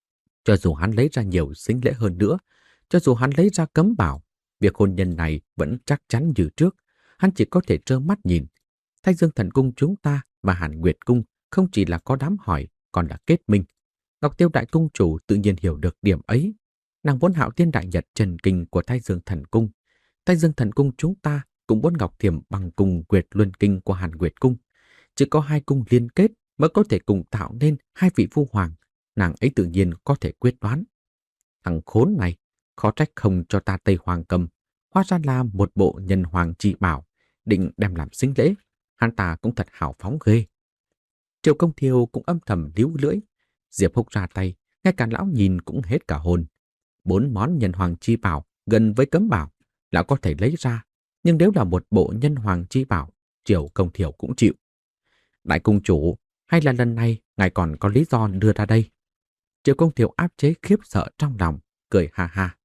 Cho dù hắn lấy ra nhiều xính lễ hơn nữa, cho dù hắn lấy ra cấm bảo, việc hôn nhân này vẫn chắc chắn như trước, hắn chỉ có thể trơ mắt nhìn. Thái Dương Thần Cung chúng ta và Hàn Nguyệt Cung không chỉ là có đám hỏi, còn là kết minh. Ngọc Tiêu Đại Cung Chủ tự nhiên hiểu được điểm ấy. Nàng muốn Hạo Thiên Đại Nhật Trần Kinh của Thái Dương Thần Cung. Thái Dương Thần Cung chúng ta cũng muốn Ngọc Thiểm bằng cùng Nguyệt Luân Kinh của Hàn Nguyệt Cung. Chỉ có hai cung liên kết mới có thể cùng tạo nên hai vị phu hoàng. Nàng ấy tự nhiên có thể quyết đoán. Thằng khốn này, khó trách không cho ta Tây Hoàng cầm. Hóa ra là một bộ nhân hoàng chỉ bảo, định đem làm sinh lễ. Hắn ta cũng thật hào phóng ghê. Triệu Công Thiêu cũng âm thầm líu lưỡi. Diệp Húc ra tay, ngay cả lão nhìn cũng hết cả hồn. Bốn món nhân hoàng chi bảo gần với cấm bảo, lão có thể lấy ra. Nhưng nếu là một bộ nhân hoàng chi bảo, Triệu Công Thiêu cũng chịu. Đại cung chủ, hay là lần này ngài còn có lý do đưa ra đây? Triệu Công Thiêu áp chế khiếp sợ trong lòng, cười ha ha.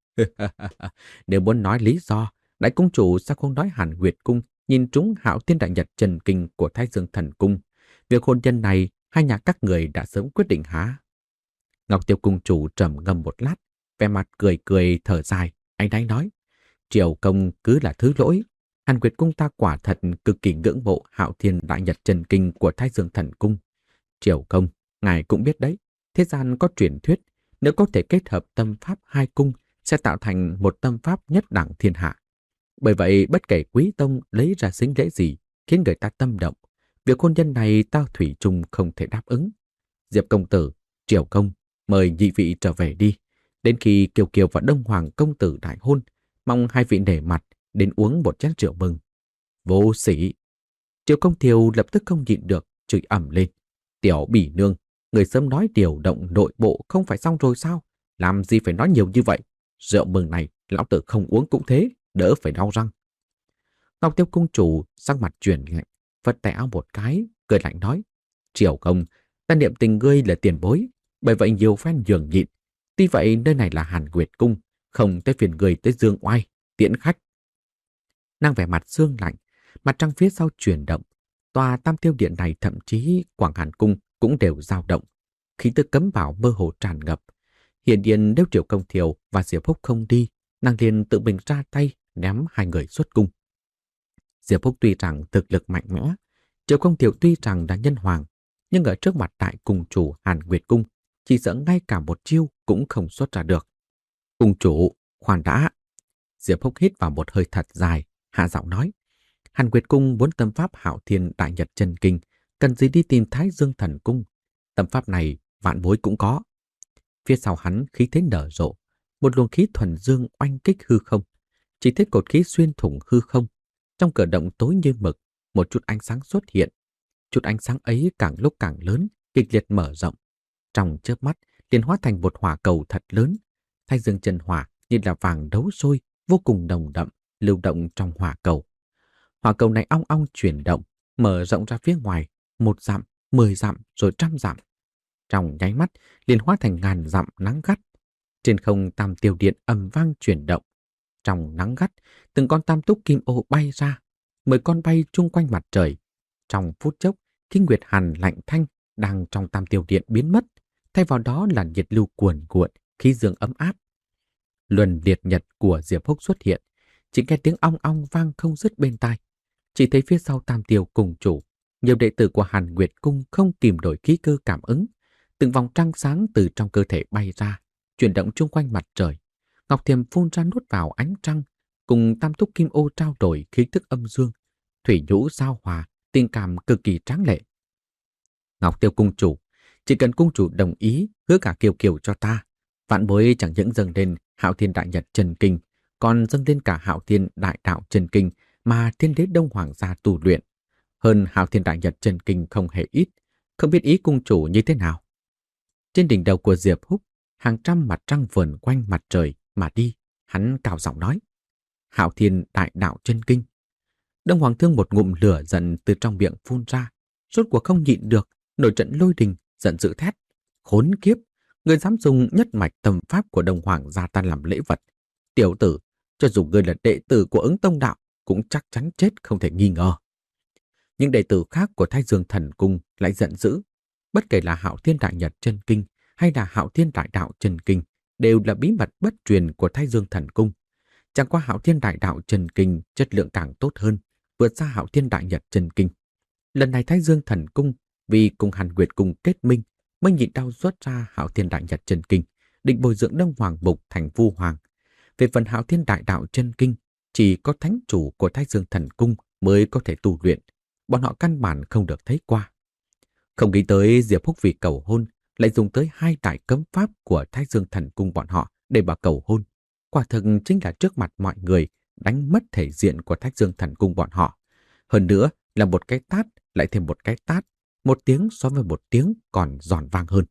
Nếu muốn nói lý do, đại cung chủ sao không nói Hàn Nguyệt Cung nhìn trúng Hạo Thiên Đại Nhật Trần Kinh của Thái Dương Thần Cung? Việc hôn nhân này, hai nhà các người đã sớm quyết định hả? Ngọc Tiêu Cung chủ trầm ngâm một lát, vẻ mặt cười cười thở dài, anh ấy nói. Triều công cứ là thứ lỗi. Hàn Nguyệt Cung ta quả thật cực kỳ ngưỡng mộ Hạo Thiên Đại Nhật Trần Kinh của Thái Dương Thần Cung. Triều công, ngài cũng biết đấy, thế gian có truyền thuyết, nếu có thể kết hợp tâm pháp hai cung, sẽ tạo thành một tâm pháp nhất đẳng thiên hạ. Bởi vậy, bất kể quý tông lấy ra sính lễ gì, khiến người ta tâm động, việc hôn nhân này tao thủy chung không thể đáp ứng. Diệp công tử, Triều công, mời nhị vị trở về đi. Đến khi Kiều Kiều và Đông Hoàng công tử đại hôn, mong hai vị nể mặt đến uống một chén rượu mừng. Vô sỉ! Triệu Công Thiều lập tức không nhịn được, chửi ẩm lên. Tiểu bỉ nương, người sớm nói điều động nội bộ không phải xong rồi sao? Làm gì phải nói nhiều như vậy? Rượu mừng này, lão tử không uống cũng thế, đỡ phải đau răng. Ngọc Tiêu Cung chủ sắc mặt chuyển lạnh, vất tay áo một cái, cười lạnh nói. Triều công, ta niệm tình ngươi là tiền bối, bởi vậy nhiều phen nhường nhịn. Tuy vậy nơi này là Hàn Nguyệt Cung, không tới phiền người tới dương oai, tiễn khách. Nàng vẻ mặt sương lạnh, mặt trăng phía sau chuyển động. Tòa Tam Tiêu Điện này thậm chí Quảng Hàn Cung cũng đều dao động. Khí tức cấm bảo mơ hồ tràn ngập. Hiển nhiên nếu Triệu Công Thiều và Diệp Húc không đi, nàng liền tự mình ra tay ném hai người xuất cung. Diệp Húc tuy rằng thực lực mạnh mẽ, Triệu Công Thiều tuy rằng là nhân hoàng, nhưng ở trước mặt đại cung chủ Hàn Nguyệt Cung, chỉ sợ ngay cả một chiêu cũng không xuất ra được. Cung chủ, khoan đã. Diệp Húc hít vào một hơi thật dài, hạ giọng nói. Hàn Nguyệt Cung muốn tâm pháp Hạo Thiên Đại Nhật Chân Kinh, cần gì đi tìm Thái Dương Thần Cung. Tâm pháp này vạn bối cũng có. Phía sau hắn khí thế nở rộ, một luồng khí thuần dương oanh kích hư không. Chỉ thấy cột khí xuyên thủng hư không. Trong cửa động tối như mực, một chút ánh sáng xuất hiện. Chút ánh sáng ấy càng lúc càng lớn, kịch liệt mở rộng. Trong chớp mắt, liền hóa thành một hỏa cầu thật lớn. Thái Dương chân hỏa như là vàng đấu sôi, vô cùng nồng đậm, lưu động trong hỏa cầu. Hỏa cầu này ong ong chuyển động, mở rộng ra phía ngoài, một dặm, mười dặm, rồi trăm dặm. Trong nháy mắt, liền hóa thành ngàn dặm nắng gắt. Trên không Tam Tiêu Điện ầm vang chuyển động. Trong nắng gắt, từng con tam túc kim ô bay ra, mười con bay chung quanh mặt trời. Trong phút chốc, khí nguyệt hàn lạnh thanh đang trong Tam Tiêu Điện biến mất, thay vào đó là nhiệt lưu cuồn cuộn, khí dương ấm áp. Luân liệt nhật của Diệp Húc xuất hiện, chỉ nghe tiếng ong ong vang không dứt bên tai. Chỉ thấy phía sau Tam Tiêu cùng chủ, nhiều đệ tử của Hàn Nguyệt Cung không kìm nổi khí cơ cảm ứng, từng vòng trăng sáng từ trong cơ thể bay ra, chuyển động chung quanh mặt trời. Ngọc Thiềm phun ra nuốt vào ánh trăng, cùng tam túc kim ô trao đổi khí tức âm dương, thủy nhũ giao hòa, tình cảm cực kỳ tráng lệ. Ngọc Tiêu cung chủ, chỉ cần cung chủ đồng ý hứa cả Kiều Kiều cho ta, vạn bối chẳng những dâng lên Hạo Thiên Đại Nhật Chân Kinh, còn dâng lên cả Hạo Thiên Đại Đạo Chân Kinh mà Thiên Đế Đông Hoàng gia tu luyện. Hơn Hạo Thiên Đại Nhật Chân Kinh không hề ít, không biết ý cung chủ như thế nào. Trên đỉnh đầu của Diệp Húc, hàng trăm mặt trăng vờn quanh mặt trời mà đi, hắn cao giọng nói. Hạo Thiên Đại Đạo Chân Kinh. Đông Hoàng Thương một ngụm lửa giận từ trong miệng phun ra, rốt cuộc không nhịn được, nổi trận lôi đình, giận dữ thét. Khốn kiếp, người dám dùng nhất mạch tâm pháp của Đông Hoàng gia ta làm lễ vật. Tiểu tử, cho dù người là đệ tử của Ứng Tông Đạo, cũng chắc chắn chết không thể nghi ngờ. Những đệ tử khác của Thái Dương Thần Cung lại giận dữ. Bất kể là Hạo Thiên Đại Nhật Chân Kinh hay là Hạo Thiên Đại Đạo Chân Kinh đều là bí mật bất truyền của Thái Dương Thần Cung. Chẳng qua Hạo Thiên Đại Đạo Chân Kinh chất lượng càng tốt hơn, vượt xa Hạo Thiên Đại Nhật Chân Kinh. Lần này Thái Dương Thần Cung vì cùng Hàn Nguyệt Cung kết minh mới nhịn đau xuất ra Hạo Thiên Đại Nhật Chân Kinh, định bồi dưỡng Đông Hoàng Mục thành Vu Hoàng. Về phần Hạo Thiên Đại Đạo Chân Kinh, chỉ có thánh chủ của Thái Dương Thần Cung mới có thể tu luyện, bọn họ căn bản không được thấy qua. Không nghĩ tới Diệp Húc vì cầu hôn lại dùng tới hai đại cấm pháp của Thái Dương Thần Cung bọn họ để mà cầu hôn. Quả thực chính là trước mặt mọi người đánh mất thể diện của Thái Dương Thần Cung bọn họ. Hơn nữa là một cái tát lại thêm một cái tát, một tiếng so với một tiếng còn giòn vang hơn.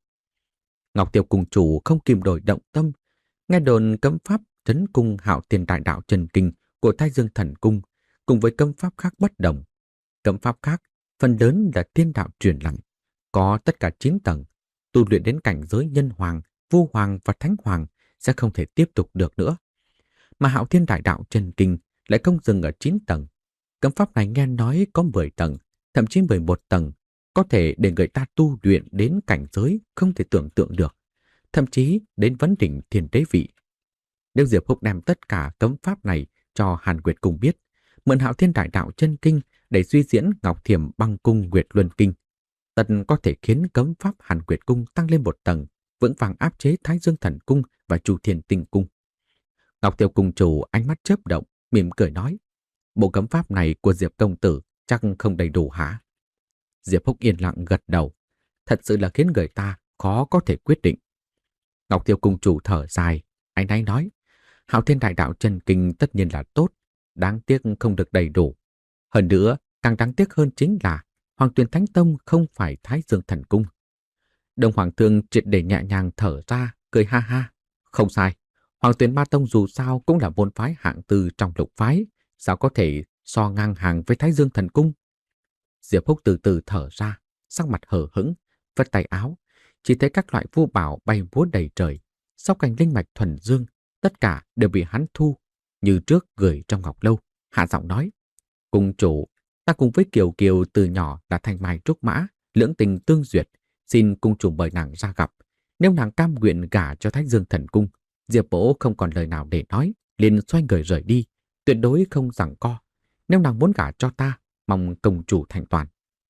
Ngọc Tiêu Cung chủ không kìm nổi động tâm, nghe đồn cấm pháp Trấn Cung Hạo Thiên Đại Đạo Chân Kinh của Thái Dương Thần Cung cùng với cấm pháp khác bất đồng. Cấm pháp khác phần lớn là tiên đạo truyền lặng, có tất cả chín tầng, tu luyện đến cảnh giới nhân hoàng, vu hoàng và thánh hoàng sẽ không thể tiếp tục được nữa. Mà Hạo Thiên Đại Đạo Chân Kinh lại không dừng ở chín tầng. Cấm pháp này nghe nói có mười tầng, thậm chí mười một tầng, có thể để người ta tu luyện đến cảnh giới không thể tưởng tượng được, thậm chí đến vấn đỉnh thiên đế vị. Nếu Diệp Húc đem tất cả cấm pháp này cho Hàn Nguyệt Cung biết, mượn Hạo Thiên Đại Đạo Chân Kinh để suy diễn Ngọc Thiểm Băng Cung Nguyệt Luân Kinh, tất có thể khiến cấm pháp Hàn Nguyệt Cung tăng lên một tầng, vững vàng áp chế Thái Dương Thần Cung và Chu Thiên Tinh Cung. Ngọc Tiêu Cung chủ ánh mắt chớp động, mỉm cười nói, bộ cấm pháp này của Diệp công tử chắc không đầy đủ hả? Diệp Húc yên lặng gật đầu, thật sự là khiến người ta khó có thể quyết định. Ngọc Tiêu Cung chủ thở dài, anh ấy nói, Hạo Thiên Đại Đạo Chân Kinh tất nhiên là tốt, đáng tiếc không được đầy đủ. Hơn nữa, càng đáng tiếc hơn chính là Hoàng Tuyền Thánh Tông không phải Thái Dương Thần Cung. Đông Hoàng Thương triệt để nhẹ nhàng thở ra, cười ha ha. Không sai, Hoàng Tuyền Ma Tông dù sao cũng là môn phái hạng tư trong lục phái, sao có thể so ngang hàng với Thái Dương Thần Cung. Diệp Húc từ từ thở ra, sắc mặt hờ hững, vất tay áo, chỉ thấy các loại vu bảo bay múa đầy trời, sau cành linh mạch thuần dương, tất cả đều bị hắn thu, như trước gửi trong ngọc lâu, hạ giọng nói, cung chủ, ta cùng với Kiều Kiều từ nhỏ là thanh mai trúc mã, lưỡng tình tương duyệt, xin cung chủ mời nàng ra gặp. Nếu nàng cam nguyện gả cho Thái Dương Thần Cung, Diệp Bỗ không còn lời nào để nói, liền xoay người rời đi, tuyệt đối không giằng co. Nếu nàng muốn gả cho ta, mong công chủ thành toàn.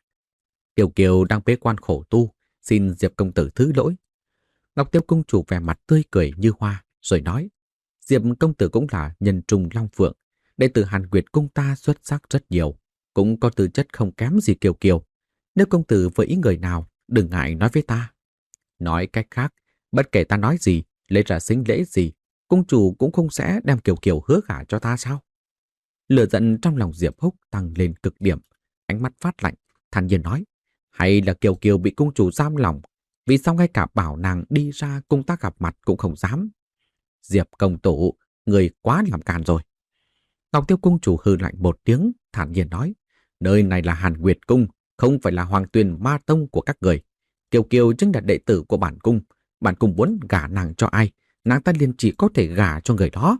Kiều Kiều đang bế quan khổ tu, xin Diệp công tử thứ lỗi. Ngọc Tiêu Cung chủ vẻ mặt tươi cười như hoa, rồi nói, Diệp công tử cũng là nhân trùng long phượng, đệ tử Hàn Nguyệt Cung ta xuất sắc rất nhiều, cũng có tư chất không kém gì Kiều Kiều. Nếu công tử với ý người nào, đừng ngại nói với ta. Nói cách khác, bất kể ta nói gì, lấy ra xính lễ gì, cung chủ cũng không sẽ đem Kiều Kiều hứa gả cho ta sao? Lửa giận trong lòng Diệp Húc tăng lên cực điểm, ánh mắt phát lạnh, thản nhiên nói, hay là Kiều Kiều bị cung chủ giam lòng, vì sao ngay cả bảo nàng đi ra cùng ta gặp mặt cũng không dám? Diệp công tử, người quá làm càn rồi. Ngọc Tiêu Cung chủ hừ lạnh một tiếng, thản nhiên nói, nơi này là Hàn Nguyệt Cung, không phải là Hoàng Tuyền Ma Tông của các người. Kiều Kiều chính là đệ tử của bản cung, bản cung muốn gả nàng cho ai, nàng ta liền chỉ có thể gả cho người đó.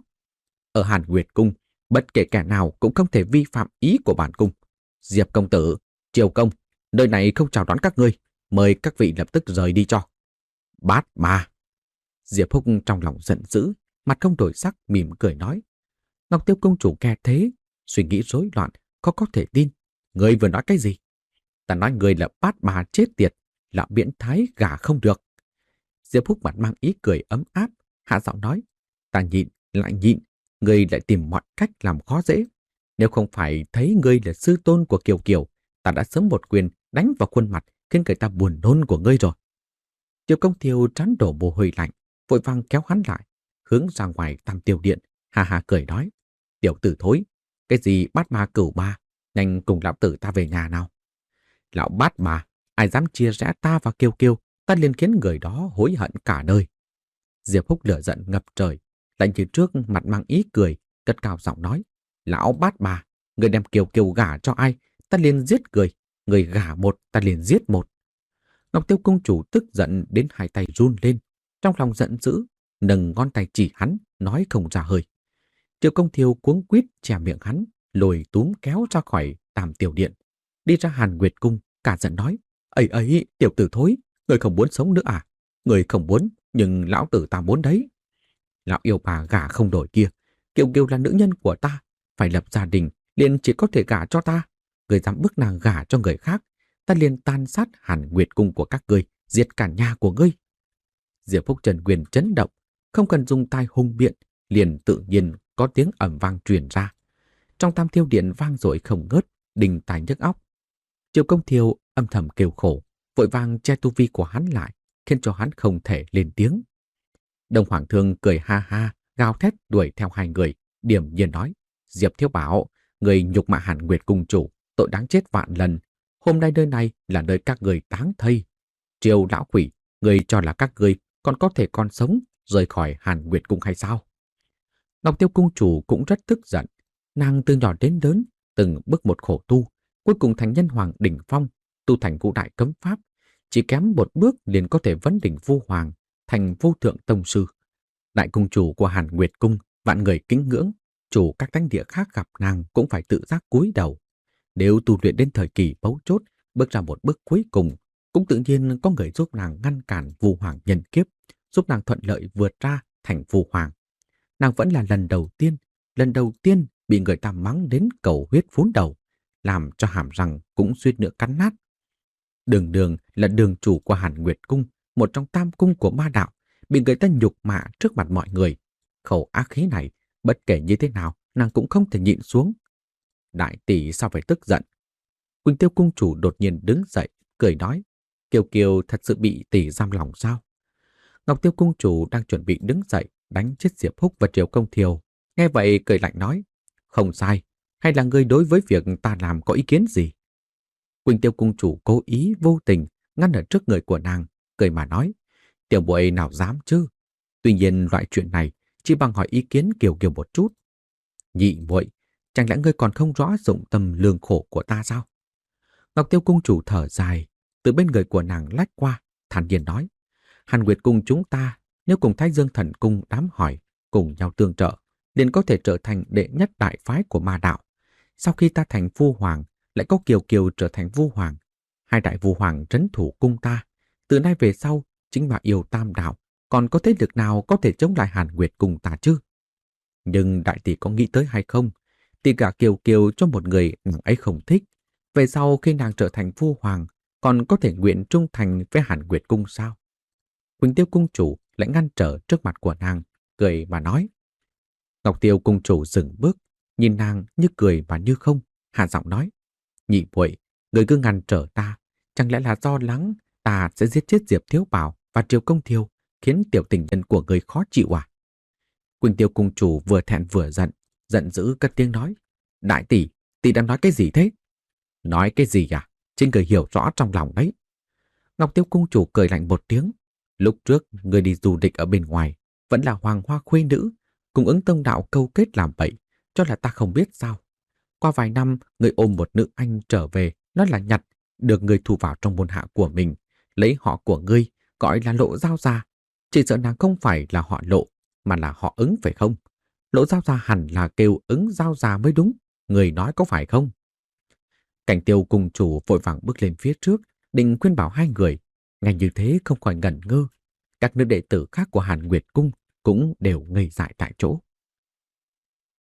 Ở Hàn Nguyệt Cung, bất kể kẻ nào cũng không thể vi phạm ý của bản cung. Diệp công tử, Triều công, nơi này không chào đón các ngươi, mời các vị lập tức rời đi cho. Bát ma. Diệp Húc trong lòng giận dữ, mặt không đổi sắc, mỉm cười nói. Ngọc Tiêu Công chủ nghe thế, suy nghĩ rối loạn, khó có thể tin. Ngươi vừa nói cái gì? Ta nói ngươi là bát bà chết tiệt, là biến thái gả không được. Diệp Húc mặt mang ý cười ấm áp, hạ giọng nói. Ta nhịn, lại nhịn, ngươi lại tìm mọi cách làm khó dễ. Nếu không phải thấy ngươi là sư tôn của Kiều Kiều, ta đã sớm một quyền đánh vào khuôn mặt, khiến người ta buồn nôn của ngươi rồi. Triều Công Thiêu trán đổ mồ hôi lạnh, vội vàng kéo hắn lại, hướng ra ngoài Tam Tiêu Điện, hà hà cười nói. Tiểu tử thối, cái gì bát ma cửu ba, nhanh cùng lão tử ta về nhà nào. Lão bát ma, ai dám chia rẽ ta và Kiều Kiều, ta liền khiến người đó hối hận cả đời. Diệp Húc lửa giận ngập trời, lại như trước mặt mang ý cười, cất cao giọng nói. Lão bát bà, người đem Kiều Kiều gả cho ai, ta liền giết người, người gả một, ta liền giết một. Ngọc Tiêu Công chủ tức giận đến hai tay run lên, trong lòng giận dữ, nâng ngón tay chỉ hắn, nói không ra hơi. Triều Công Thiêu cuống quýt che miệng hắn, lôi túm kéo ra khỏi Tam Tiểu Điện, đi ra Hàn Nguyệt Cung, cả giận nói. Ấy ấy, tiểu tử thối, người không muốn sống nữa à? Người không muốn, nhưng lão tử ta muốn đấy. Lão yêu bà gả không đổi kia, Kiều Kiều là nữ nhân của ta, phải lập gia đình, liền chỉ có thể gả cho ta. Người dám bức nàng gả cho người khác, ta liền tan sát Hàn Nguyệt Cung của các ngươi, Diệt cả nhà của ngươi. Diệp Phúc Trần quyền chấn động, không cần dùng tay hung biện, liền tự nhiên có tiếng ầm vang truyền ra. Trong tam thiêu điện vang dội không ngớt, đình tài nhức óc. Triệu Công Thiêu âm thầm kêu khổ, vội vàng che tu vi của hắn lại, khiến cho hắn không thể lên tiếng. Đông Hoàng Thương cười ha ha, gào thét đuổi theo hai người, điềm nhiên nói: Diệp Thiếu Bảo, người nhục mạ Hàn Nguyệt cung chủ, tội đáng chết vạn lần. Hôm nay nơi này là nơi các người táng thây. Triều lão quỷ, người cho là các người còn có thể còn sống rời khỏi Hàn Nguyệt cung hay sao? Ngọc Tiêu cung chủ cũng rất tức giận. Nàng từ nhỏ đến lớn, từng bước một khổ tu, cuối cùng thành nhân hoàng đỉnh phong, tu thành ngũ đại cấm pháp, chỉ kém một bước liền có thể vấn đỉnh vu hoàng, thành vô thượng tông sư. Đại cung chủ của Hàn Nguyệt cung, vạn người kính ngưỡng, chủ các thánh địa khác gặp nàng cũng phải tự giác cúi đầu. Nếu tu luyện đến thời kỳ bấu chốt, bước ra một bước cuối cùng, cũng tự nhiên có người giúp nàng ngăn cản vu hoàng nhân kiếp, giúp nàng thuận lợi vượt ra thành vu hoàng. Nàng vẫn là lần đầu tiên, lần đầu tiên bị người ta mắng đến cầu huyết phun đầu, làm cho hàm răng cũng suýt nữa cắn nát. Đường Đường là đường chủ của Hàn Nguyệt cung, một trong tam cung của ma đạo, bị người ta nhục mạ trước mặt mọi người. Khẩu ác khí này, bất kể như thế nào, nàng cũng không thể nhịn xuống. Đại tỷ sao phải tức giận? Quỳnh Tiêu cung chủ đột nhiên đứng dậy, cười nói: Kiều Kiều thật sự bị tỷ giam lòng sao? Ngọc Tiêu cung chủ đang chuẩn bị đứng dậy đánh chết Diệp Húc và Triều Công Thiều, nghe vậy cười lạnh nói: Không sai, hay là ngươi đối với việc ta làm có ý kiến gì? Quỳnh Tiêu cung chủ cố ý vô tình ngăn ở trước người của nàng, cười mà nói: Tiểu muội nào dám chứ? Tuy nhiên loại chuyện này chỉ bằng hỏi ý kiến Kiều Kiều một chút. Nhị muội, chẳng lẽ ngươi còn không rõ dụng tâm lương khổ của ta sao? Ngọc Tiêu cung chủ thở dài, từ bên người của nàng lách qua, thản nhiên nói: Hàn Nguyệt cung chúng ta nếu cùng Thái Dương Thần cung đám hỏi, cùng nhau tương trợ, liền có thể trở thành đệ nhất đại phái của ma đạo. Sau khi ta thành Vu Hoàng, lại có Kiều Kiều trở thành Vu Hoàng. Hai đại Vu Hoàng trấn thủ cung ta. Từ nay về sau, chính là yêu tam đạo, còn có thế lực nào có thể chống lại Hàn Nguyệt cung ta chứ? Nhưng đại tỷ có nghĩ tới hay không? Tỷ gả Kiều Kiều cho một người nàng ấy không thích. Về sau khi nàng trở thành Vu Hoàng, còn có thể nguyện trung thành với Hàn Nguyệt cung sao? Quỳnh Tiêu cung chủ lại ngăn trở trước mặt của nàng, cười mà nói. Ngọc Tiêu cung chủ dừng bước, nhìn nàng như cười mà như không, hạ giọng nói: Nhị muội, người cứ ngăn trở ta, chẳng lẽ là do lắng ta sẽ giết chết Diệp Thiếu Bảo và Triều Công Thiêu, khiến tiểu tình nhân của người khó chịu à? Quỳnh Tiêu cung chủ vừa thẹn vừa giận, giận dữ cất tiếng nói: Đại tỷ, tỷ đang nói cái gì thế? Nói cái gì à? Chính người hiểu rõ trong lòng đấy. Ngọc Tiêu cung chủ cười lạnh một tiếng. Lúc trước, người đi du lịch ở bên ngoài, vẫn là hoàng hoa khuê nữ, cùng ứng tông đạo câu kết làm bậy, cho là ta không biết sao. Qua vài năm, người ôm một nữ anh trở về, nói là nhặt, được người thu vào trong môn hạ của mình, lấy họ của ngươi, gọi là Lộ Giao Gia. Chỉ sợ nàng không phải là họ Lộ, mà là họ Ứng phải không? Lộ Giao Gia hẳn là kêu Ứng Giao Gia mới đúng, người nói có phải không? Cảnh Tiêu cùng chủ vội vàng bước lên phía trước, định khuyên bảo hai người. Ngay như thế không khỏi ngẩn ngơ. Các nữ đệ tử khác của Hàn Nguyệt cung cũng đều ngây dại tại chỗ.